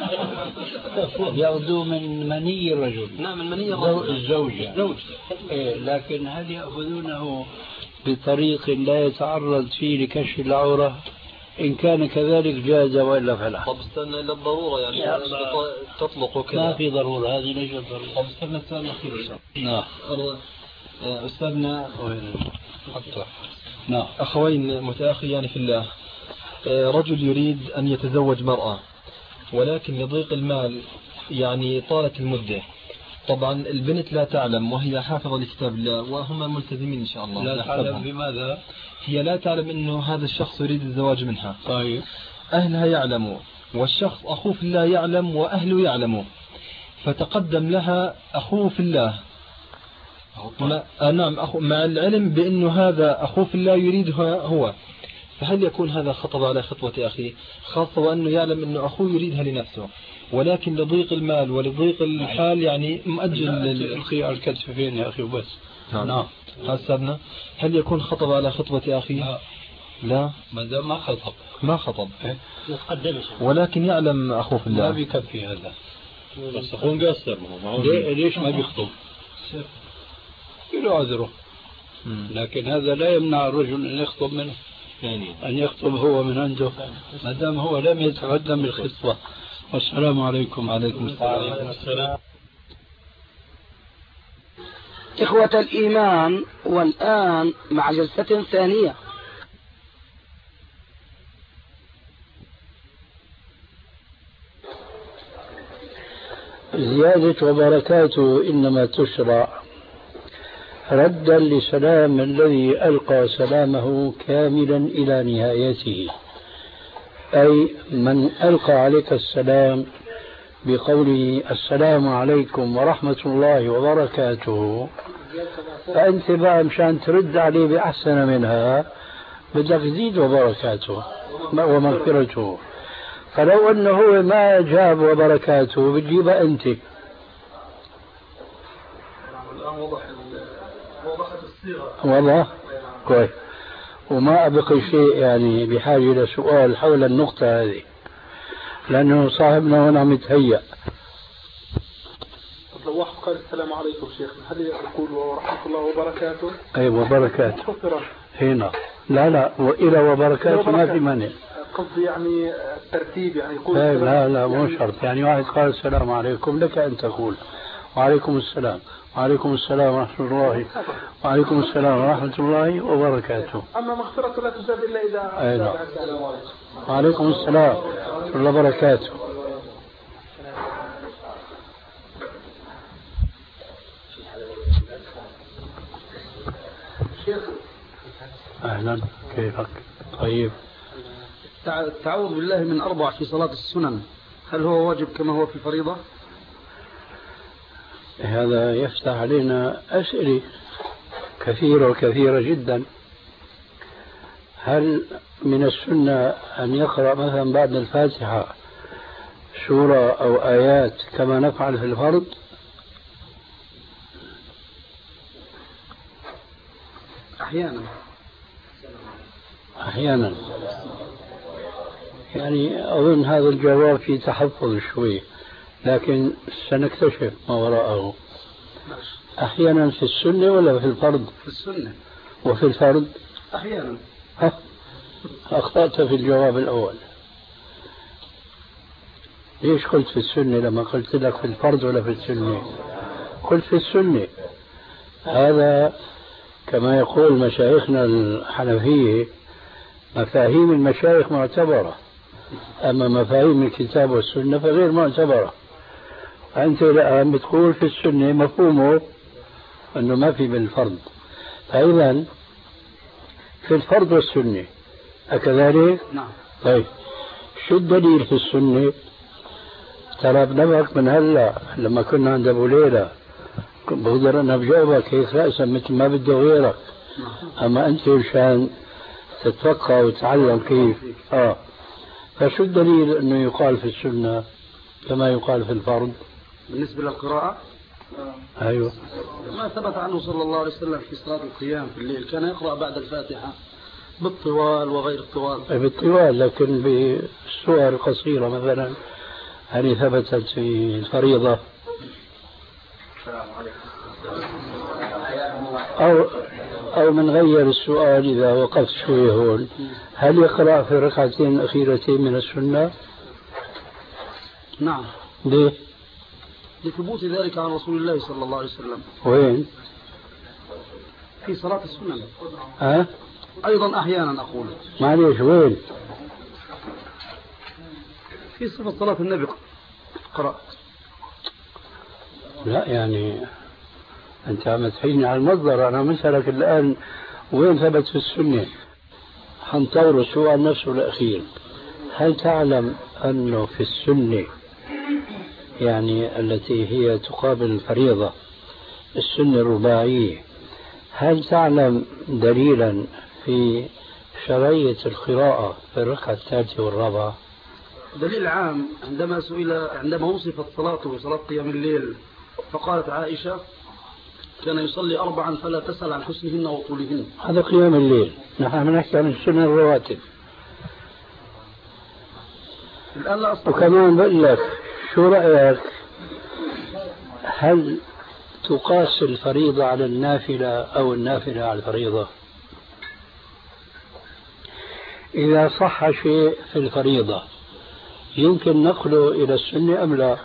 يأخذوه من مني الرجل. نعم من مني الرجل. الزوجة. زوج. إيه لكن هل يأخذونه بطريق لا يتعرض فيه لكشف العورة؟ إن كان كذلك جاز وإلا فلا. طب استنى إلا الضرورة يعني تطلق وكذا. ما في ضرورة. هذه ليش الضرورة؟ طب استنى السؤال الأخير. نعم. أستاذنا حتى. نعم. أخوين متأخيان في الله. رجل يريد أن يتزوج مرأة ولكن لضيق المال يعني طالت المدة. طبعا البنت لا تعلم وهي حافظة لكتاب الله وهم ملتزمين إن شاء الله. لا تعلم بماذا؟ هي لا تعلم أنه هذا الشخص يريد الزواج منها. طيب. أهلها يعلموا والشخص أخوه في الله يعلم وأهله يعلموا. فتقدم لها أخوه في الله ما... آه نعم أخو... مع العلم بأنه هذا أخوه في الله يريدها هو. فهل يكون هذا خطب على خطوة أخيه خاصة وأنه يعلم أنه أخوه يريدها لنفسه ولكن لضيق المال ولضيق الحال يعني مؤجل الخيار الكتف فين يا أخي وبس. نعم. حسبنا هل يكون خطب على خطوة أخيه؟ لا. لا ما دام ما خطب. ما خطب ولكن يعلم أخوه في الله. ما بيكفي هذا. بس أخوه مقصر. ليش ما بيخطب؟ له عذره. لكن هذا لا يمنع الرجل أن يخطب منه يعني أن يخطب هو من عنده ما دام هو لم يتقدم بالخطبة. والسلام عليكم. عليكم السلام. إخوة الإيمان، والآن مع جلسة ثانية. زيادة وبركاته إنما تشرع ردا لسلام الذي ألقى سلامه كاملا إلى نهايته، أي من ألقى عليك السلام بقوله السلام عليكم ورحمة الله وبركاته، فأنت بقى مشان ترد عليه بأحسن منها بدك تزيد وبركاته ومغفرته. فلو أنه هو ما جاب وبركاته بتجيبها أنت. والله كويس. وما أبقي شيء يعني بحاجة إلى سؤال حول النقطة هذه لأنه صاحبنا هنا متهيأ. لو واحد قال السلام عليكم شيخ هل يقول ورحمة الله وبركاته؟ أي وبركاته هنا. لا لا وإلى وبركاته ما في مانع. قصدي يعني الترتيب يعني يقول لا لا, لا مو يعني شرط. يعني واحد قال السلام عليكم لك أن تقول وعليكم السلام وعليكم السلام ورحمة الله وعليكم السلام ورحمة الله وبركاته. أما مغفرة لا تزاد إلا إذا أي نعم. وعليكم السلام ورحمة الله وبركاته. أهلا كيفك؟ طيب. التعوذ بالله من أربع في صلاة السنن هل هو واجب كما هو في الفريضة؟ هذا يفتح علينا أسئلة كثيرة وكثيرة جدا. هل من السنة أن يقرأ مثلا بعد الفاتحة سورة أو آيات كما نفعل في الفرض؟ أحيانا أحيانا يعني أظن هذا الجواب في تحفظ شوي لكن سنكتشف ما وراءه. أحيانا في السنة ولا في الفرض؟ في السنة. وفي الفرض؟ أحيانا. ها؟ أخطأت في الجواب الأول. ليش قلت في السنة لما قلت لك في الفرض ولا في السنة؟ قلت في السنة. هذا كما يقول مشايخنا الحنفية مفاهيم المشايخ معتبرة، أما مفاهيم الكتاب والسنة فغير معتبرة. أنت الآن بتقول في السنة مفهومه أنه ما في بالفرض، فإذا في الفرض والسنة أكذلك؟ نعم. طيب شو الدليل في السنة؟ ترى بنبهك من هلا لما كنا عند أبو ليلى بقدر أنا بجاوبك هيك رأسا مثل ما بده غيرك، أما أنت مشان تتفقه وتتعلم كيف. آه فشو الدليل أنه يقال في السنة كما يقال في الفرض؟ بالنسبة للقراءة أيوه، ما ثبت عنه صلى الله عليه وسلم في صلاة القيام في الليل كان يقرأ بعد الفاتحة بالطوال وغير الطوال. بالطوال، لكن بالسور القصيرة مثلا هل ثبتت في الفريضة؟ أو أو من غير السؤال إذا وقفت شوي هون، هل يقرأ في الركعتين الأخيرتين من السنة؟ نعم. ليه؟ لثبوت ذلك عن رسول الله صلى الله عليه وسلم. وين؟ في صلاة السنة. ها؟ أيضا أحيانا أقول. معليش وين؟ في صفة صلاة النبي قرأت. لا يعني أنت عم تحيني على المصدر، أنا مسألك الآن وين ثبت في السنة؟ حنطور السؤال نفسه الأخير. هل تعلم أنه في السنة يعني التي هي تقابل الفريضة السنة الرباعية، هل تعلم دليلا في شرعية القراءة في الركعة الثالثة والرابعة؟ دليل عام عندما سئل عندما وصفت صلاته بصلاة قيام الليل فقالت عائشة كان يصلي أربعا فلا تسأل عن حسنهن وطولهن. هذا قيام الليل، نحن نحكي عن السنة الرواتب. الآن لا أستطيع. وكمان بقول لك شو رأيك، هل تقاس الفريضة على النافلة أو النافلة على الفريضة؟ إذا صح شيء في الفريضة يمكن نقله إلى السنة أم لا؟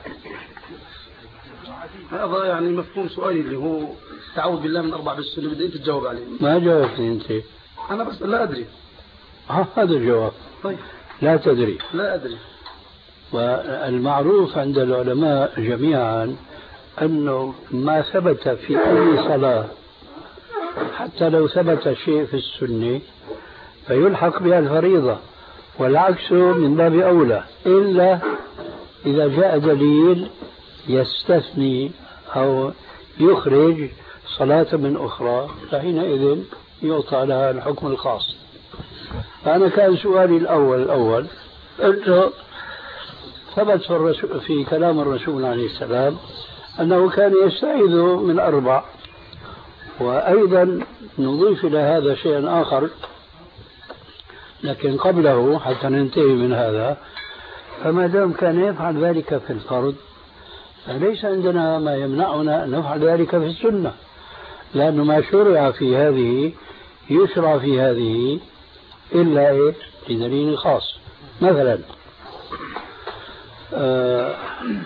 هذا يعني مفهوم سؤالي اللي هو تعوذ بالله من أربع بالسنة، بدي أنت تجاوب عليه. ما جاوبتني أنت. أنا بس لا أدري. ها هذا الجواب. طيب. لا تدري. لا أدري. والمعروف عند العلماء جميعا أنه ما ثبت في أي صلاة حتى لو ثبت شيء في السنة فيلحق بها الفريضة، والعكس من باب أولى، إلا إذا جاء دليل يستثني أو يخرج صلاة من أخرى فحينئذ يعطى لها الحكم الخاص. فأنا كان سؤالي الأول الأول أنه ثبت في, الرسول في كلام الرسول عليه السلام أنه كان يستعيذ من أربع، وأيضا نضيف إلى هذا شيئا آخر لكن قبله حتى ننتهي من هذا، فما دام كان يفعل ذلك في الفرض فليس عندنا ما يمنعنا أن نفعل ذلك في السنة، لأنه ما شرع في هذه يشرع في هذه إلا إيه؟ لدليل خاص. مثلا آه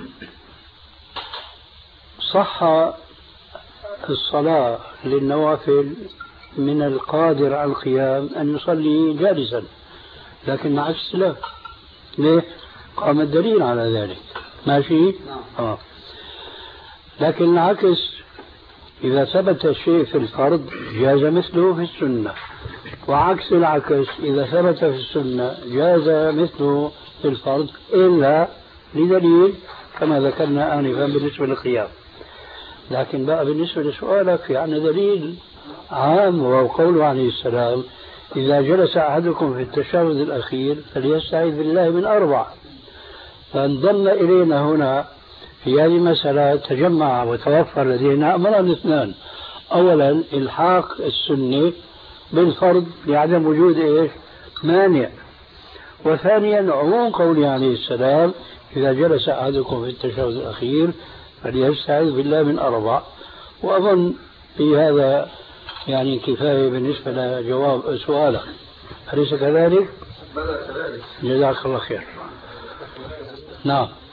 صح الصلاة للنوافل من القادر على القيام أن يصلي جالسا، لكن مع السلام. ليه؟ قام الدليل على ذلك. ماشي؟ آه. لكن العكس إذا ثبت شيء في الفرض جاز مثله في السنة، وعكس العكس إذا ثبت في السنة جاز مثله في الفرض إلا لدليل كما ذكرنا آنفا بالنسبة للقيام. لكن بقى بالنسبة لسؤالك في عنا دليل عام وهو قوله عليه السلام إذا جلس أحدكم في التشهد الأخير فليستعيذ بالله من أربع. فانضم إلينا هنا في هذه المسألة تجمع وتوفر لدينا أمران اثنان: أولا إلحاق السنة بالفرض لعدم وجود إيش؟ مانع، وثانيا عموم قوله عليه السلام إذا جلس أحدكم في التشهد الأخير فليستعيذ بالله من أربع. وأظن في هذا يعني كفاية بالنسبة لجواب سؤالك، أليس كذلك؟ بلى كذلك. جزاك الله خير. نعم.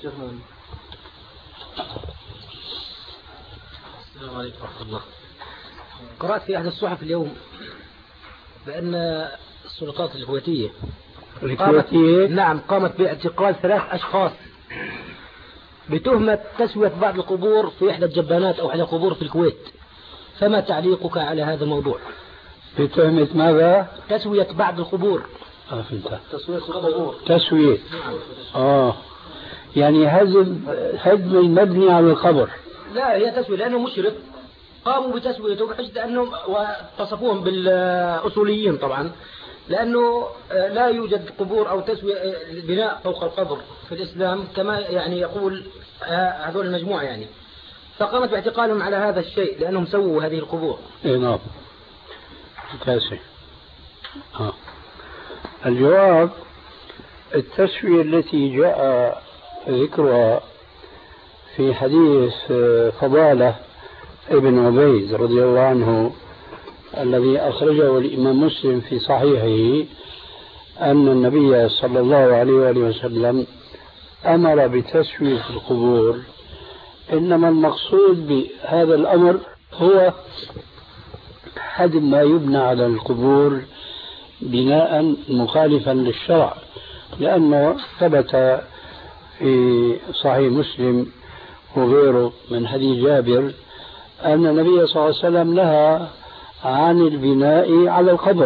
السلام عليكم ورحمة الله. قرأت في أحد الصحف اليوم بأن السلطات الكويتية قامت نعم قامت باعتقال ثلاث أشخاص بتهمة تسوية بعض القبور في إحدى الجبانات أو إحدى القبور في الكويت، فما تعليقك على هذا الموضوع؟ بتهمة ماذا؟ تسوية بعض القبور. آه فهمت. تسوية القبور. تسوية. آه يعني هدم هدم المبني على القبر. لا هي تسوية لأنه مشرك قاموا بتسويته بحجة أنهم وتصفوهم بالأصوليين طبعا لأنه لا يوجد قبور أو تسوية بناء فوق القبر في الإسلام كما يعني يقول هذول المجموعة يعني، فقامت باعتقالهم على هذا الشيء لأنهم سووا هذه القبور. إيه نعم. كاسي. آه. الجواب التسوية التي جاء ذكرها في حديث فضالة ابن عبيد رضي الله عنه الذي أخرجه الإمام مسلم في صحيحه أن النبي صلى الله عليه وآله وسلم أمر بتسوية القبور، إنما المقصود بهذا الأمر هو هدم ما يبنى على القبور بناء مخالفا للشرع، لأنه ثبت في صحيح مسلم وغيره من حديث جابر أن النبي صلى الله عليه وسلم نهى عن البناء على القبر،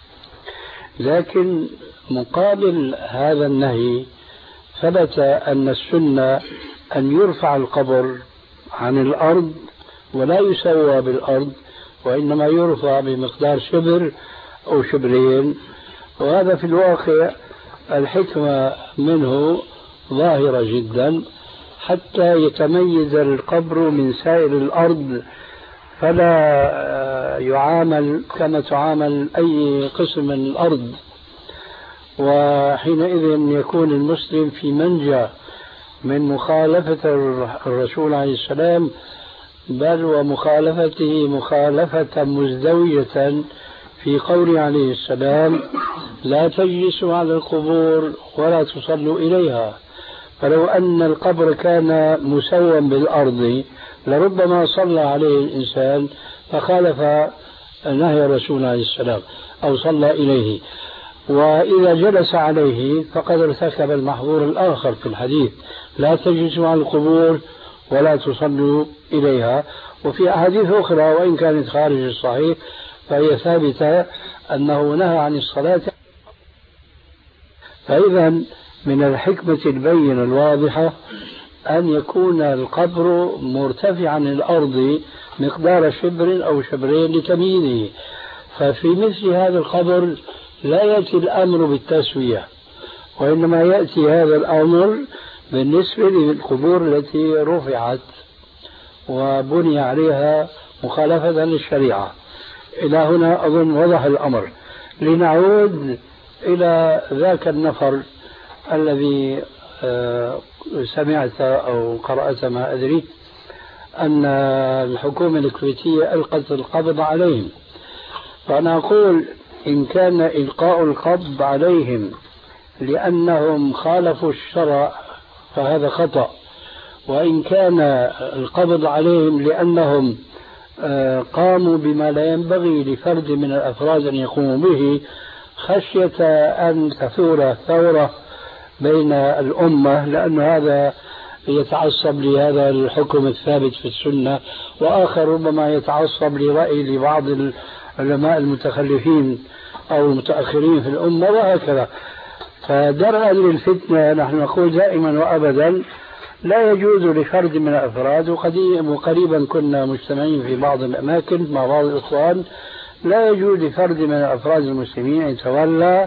لكن مقابل هذا النهي ثبت أن السنة أن يرفع القبر عن الأرض ولا يسوى بالأرض، وإنما يرفع بمقدار شبر أو شبرين، وهذا في الواقع الحكمة منه ظاهرة جدا حتى يتميز القبر من سائر الأرض فلا يعامل كما تعامل أي قسم من الأرض، وحينئذ يكون المسلم في منجى من مخالفة الرسول عليه السلام، بل ومخالفته مخالفة مزدوجة في قوله عليه السلام لا تجلسوا على القبور ولا تصلوا إليها. فلو أن القبر كان مسوى بالأرض لربما صلى عليه الإنسان فخالف نهي الرسول عليه السلام أو صلى إليه، وإذا جلس عليه فقد ارتكب المحظور الآخر في الحديث لا تجلسوا على القبور ولا تصلوا إليها. وفي أحاديث أخرى وإن كانت خارج الصحيح فهي ثابتة أنه نهى عن الصلاة. فإذا من الحكمة البينة الواضحة أن يكون القبر مرتفعا عن الأرض مقدار شبر أو شبرين لتمييزه، ففي مثل هذا القبر لا يأتي الأمر بالتسوية، وإنما يأتي هذا الأمر بالنسبة للقبور التي رفعت وبني عليها مخالفة للشريعة. إلى هنا أظن وضح الأمر. لنعود إلى ذاك النفر الذي سمعت أو قرأت ما أدري أن الحكومة الكويتية ألقت القبض عليهم، فأنا أقول إن كان إلقاء القبض عليهم لأنهم خالفوا الشرع فهذا خطأ، وإن كان القبض عليهم لأنهم قاموا بما لا ينبغي لفرد من الأفراد أن يقوموا به خشية أن تثور ثورة بين الأمة، لأن هذا يتعصب لهذا الحكم الثابت في السنة، وآخر ربما يتعصب لرأي لبعض العلماء المتخلفين أو المتأخرين في الأمة وهكذا. فدرءا للفتنة نحن نقول دائما وأبدا لا يجوز لفرد من الأفراد، وقريبا كنا مجتمعين في بعض الأماكن مع بعض الإخوان، لا يجوز لفرد من الأفراد المسلمين أن يتولى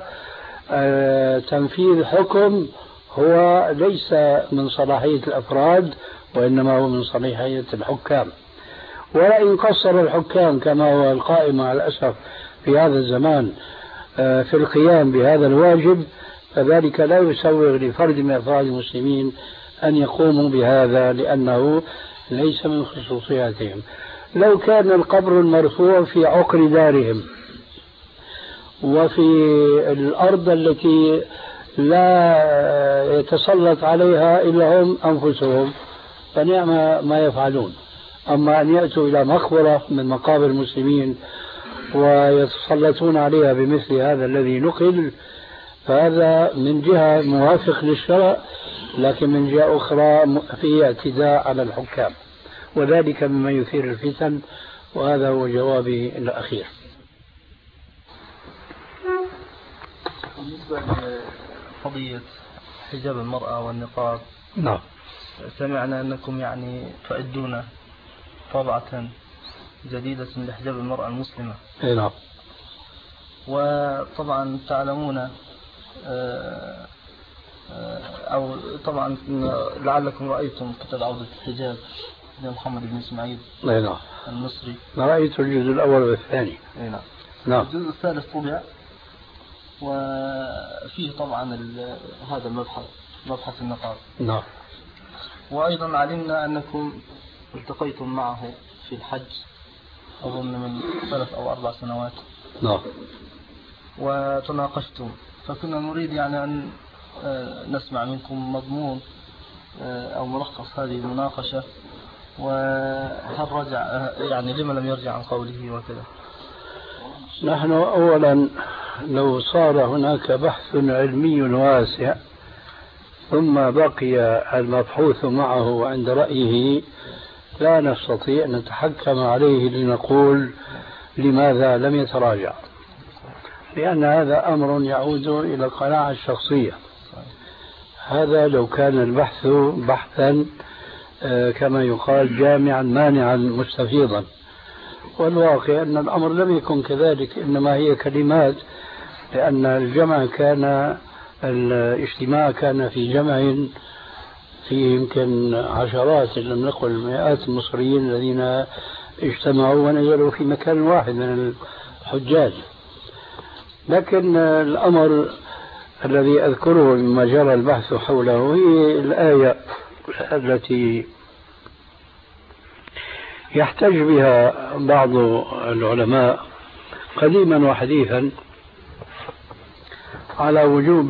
تنفيذ حكم هو ليس من صلاحية الأفراد وإنما هو من صلاحية الحكام. ولئن قصر الحكام كما هو القائم مع الأسف في هذا الزمان في القيام بهذا الواجب فذلك لا يسوغ لفرد من أفراد المسلمين أن يقوموا بهذا لأنه ليس من خصوصياتهم. لو كان القبر المرفوع في عقر دارهم وفي الأرض التي لا يتسلط عليها إلا هم أنفسهم، فنعم ما يفعلون. أما أن يأتوا إلى مقبرة من مقابر المسلمين ويتسلطون عليها بمثل هذا الذي نقل، فهذا من جهة موافق للشرع، لكن من جهة أخرى فيه اعتداء على الحكام، وذلك مما يثير الفتن. وهذا هو جوابي الأخير. بالنسبة لقضية حجاب المرأة والنقاب، نعم، سمعنا أنكم يعني تعدون طبعة جديدة لحجاب المرأة المسلمة. نعم. وطبعا تعلمون أو طبعا لعلكم رأيتم كتاب عودة الحجاب لمحمد بن إسماعيل نعم المصري. رأيت الجزء الأول والثاني. نعم. نعم. الجزء الثالث طبع، وفيه طبعا هذا المبحث، مبحث النقاب. نعم. وأيضا علمنا أنكم التقيتم معه في الحج أظن من ثلاث أو أربع سنوات. نعم. وتناقشتم، فكنا نريد يعني أن نسمع منكم مضمون أو ملخص هذه المناقشة، وهل رجع يعني لما لم يرجع عن قوله وكذا. نحن أولا لو صار هناك بحث علمي واسع ثم بقي المبحوث معه عند رأيه لا نستطيع أن نتحكم عليه لنقول لماذا لم يتراجع، لأن هذا أمر يعود إلى القناعة الشخصية. هذا لو كان البحث بحثا كما يقال جامعا مانعا مستفيضا، والواقع أن الأمر لم يكن كذلك، إنما هي كلمات، لأن الجمع كان الاجتماع كان في جمع فيه يمكن عشرات إن لم نقل مئات المصريين الذين اجتمعوا ونزلوا في مكان واحد من الحجاج. لكن الأمر الذي أذكره مما جرى البحث حوله هي الآية التي يحتج بها بعض العلماء قديما وحديثا على وجوب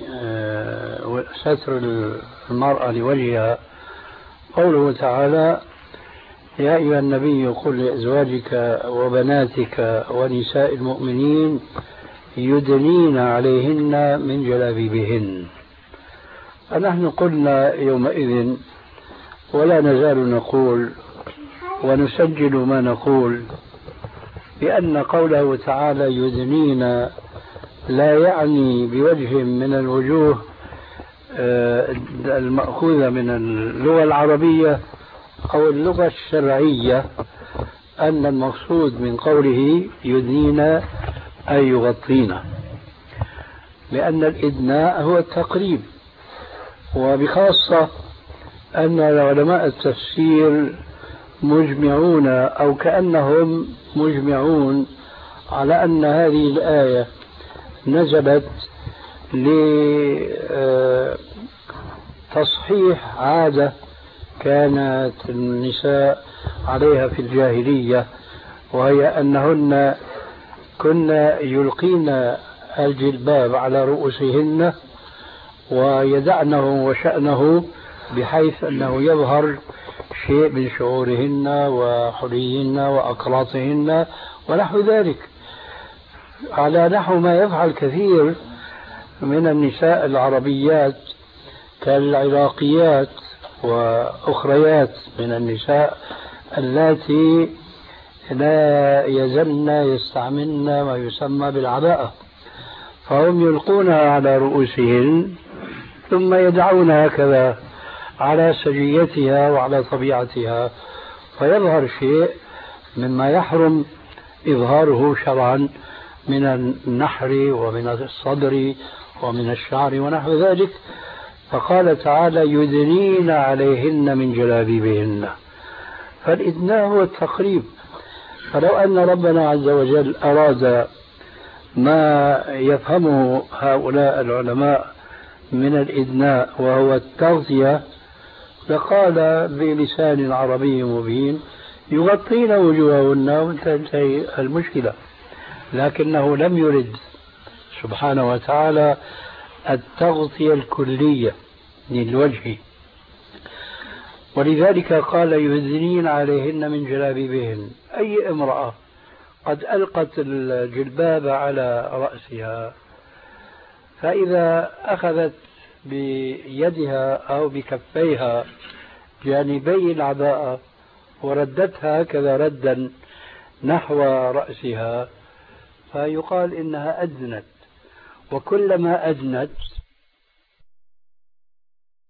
ستر المرأة لوجهها. قوله تعالى: يا أيها النبي قل لأزواجك وبناتك ونساء المؤمنين يدنين عليهن من جلابيبهن. فنحن قلنا يومئذ ولا نزال نقول ونسجل ما نقول بأن قوله تعالى يدنين لا يعني بوجه من الوجوه المأخوذة من اللغة العربية أو اللغة الشرعية أن المقصود من قوله يدنين أي يغطين، لأن الإدناء هو التقريب. وبخاصة أن علماء التفسير مجمعون أو كأنهم مجمعون على أن هذه الآية نزلت لتصحيح عادة كانت النساء عليها في الجاهلية، وهي أنهن كنا يلقين الجلباب على رؤوسهن ويدعنه وشأنه بحيث أنه يظهر شيء من شعورهن وحليهن وأقراطهن ونحو ذلك، على نحو ما يفعل كثير من النساء العربيات كالعراقيات وأخريات من النساء اللاتي لا يزلن يستعملن ما يسمى بالعباءة، فهم يلقونها على رؤوسهن ثم يدعونها هكذا على سجيتها وعلى طبيعتها، فيظهر شيء مما يحرم إظهاره شرعا من النحر ومن الصدر ومن الشعر ونحو ذلك. فقال تعالى يدنين عليهن من جلابيبهن، فالإدناء هو التقريب. فلو أن ربنا عز وجل أراد ما يفهمه هؤلاء العلماء من الإدناء وهو التغطية لقال بلسان عربي مبين يغطين وجوههن وتنتهي المشكلة، لكنه لم يرد سبحانه وتعالى التغطية الكلية للوجه، ولذلك قال يهزنين عليهن من جلابيبهن. أي امرأة قد ألقت الجلباب على رأسها فإذا أخذت بيدها أو بكفيها جانبي العباءة وردتها هكذا ردا نحو رأسها فيقال إنها أدنت، وكلما أدنت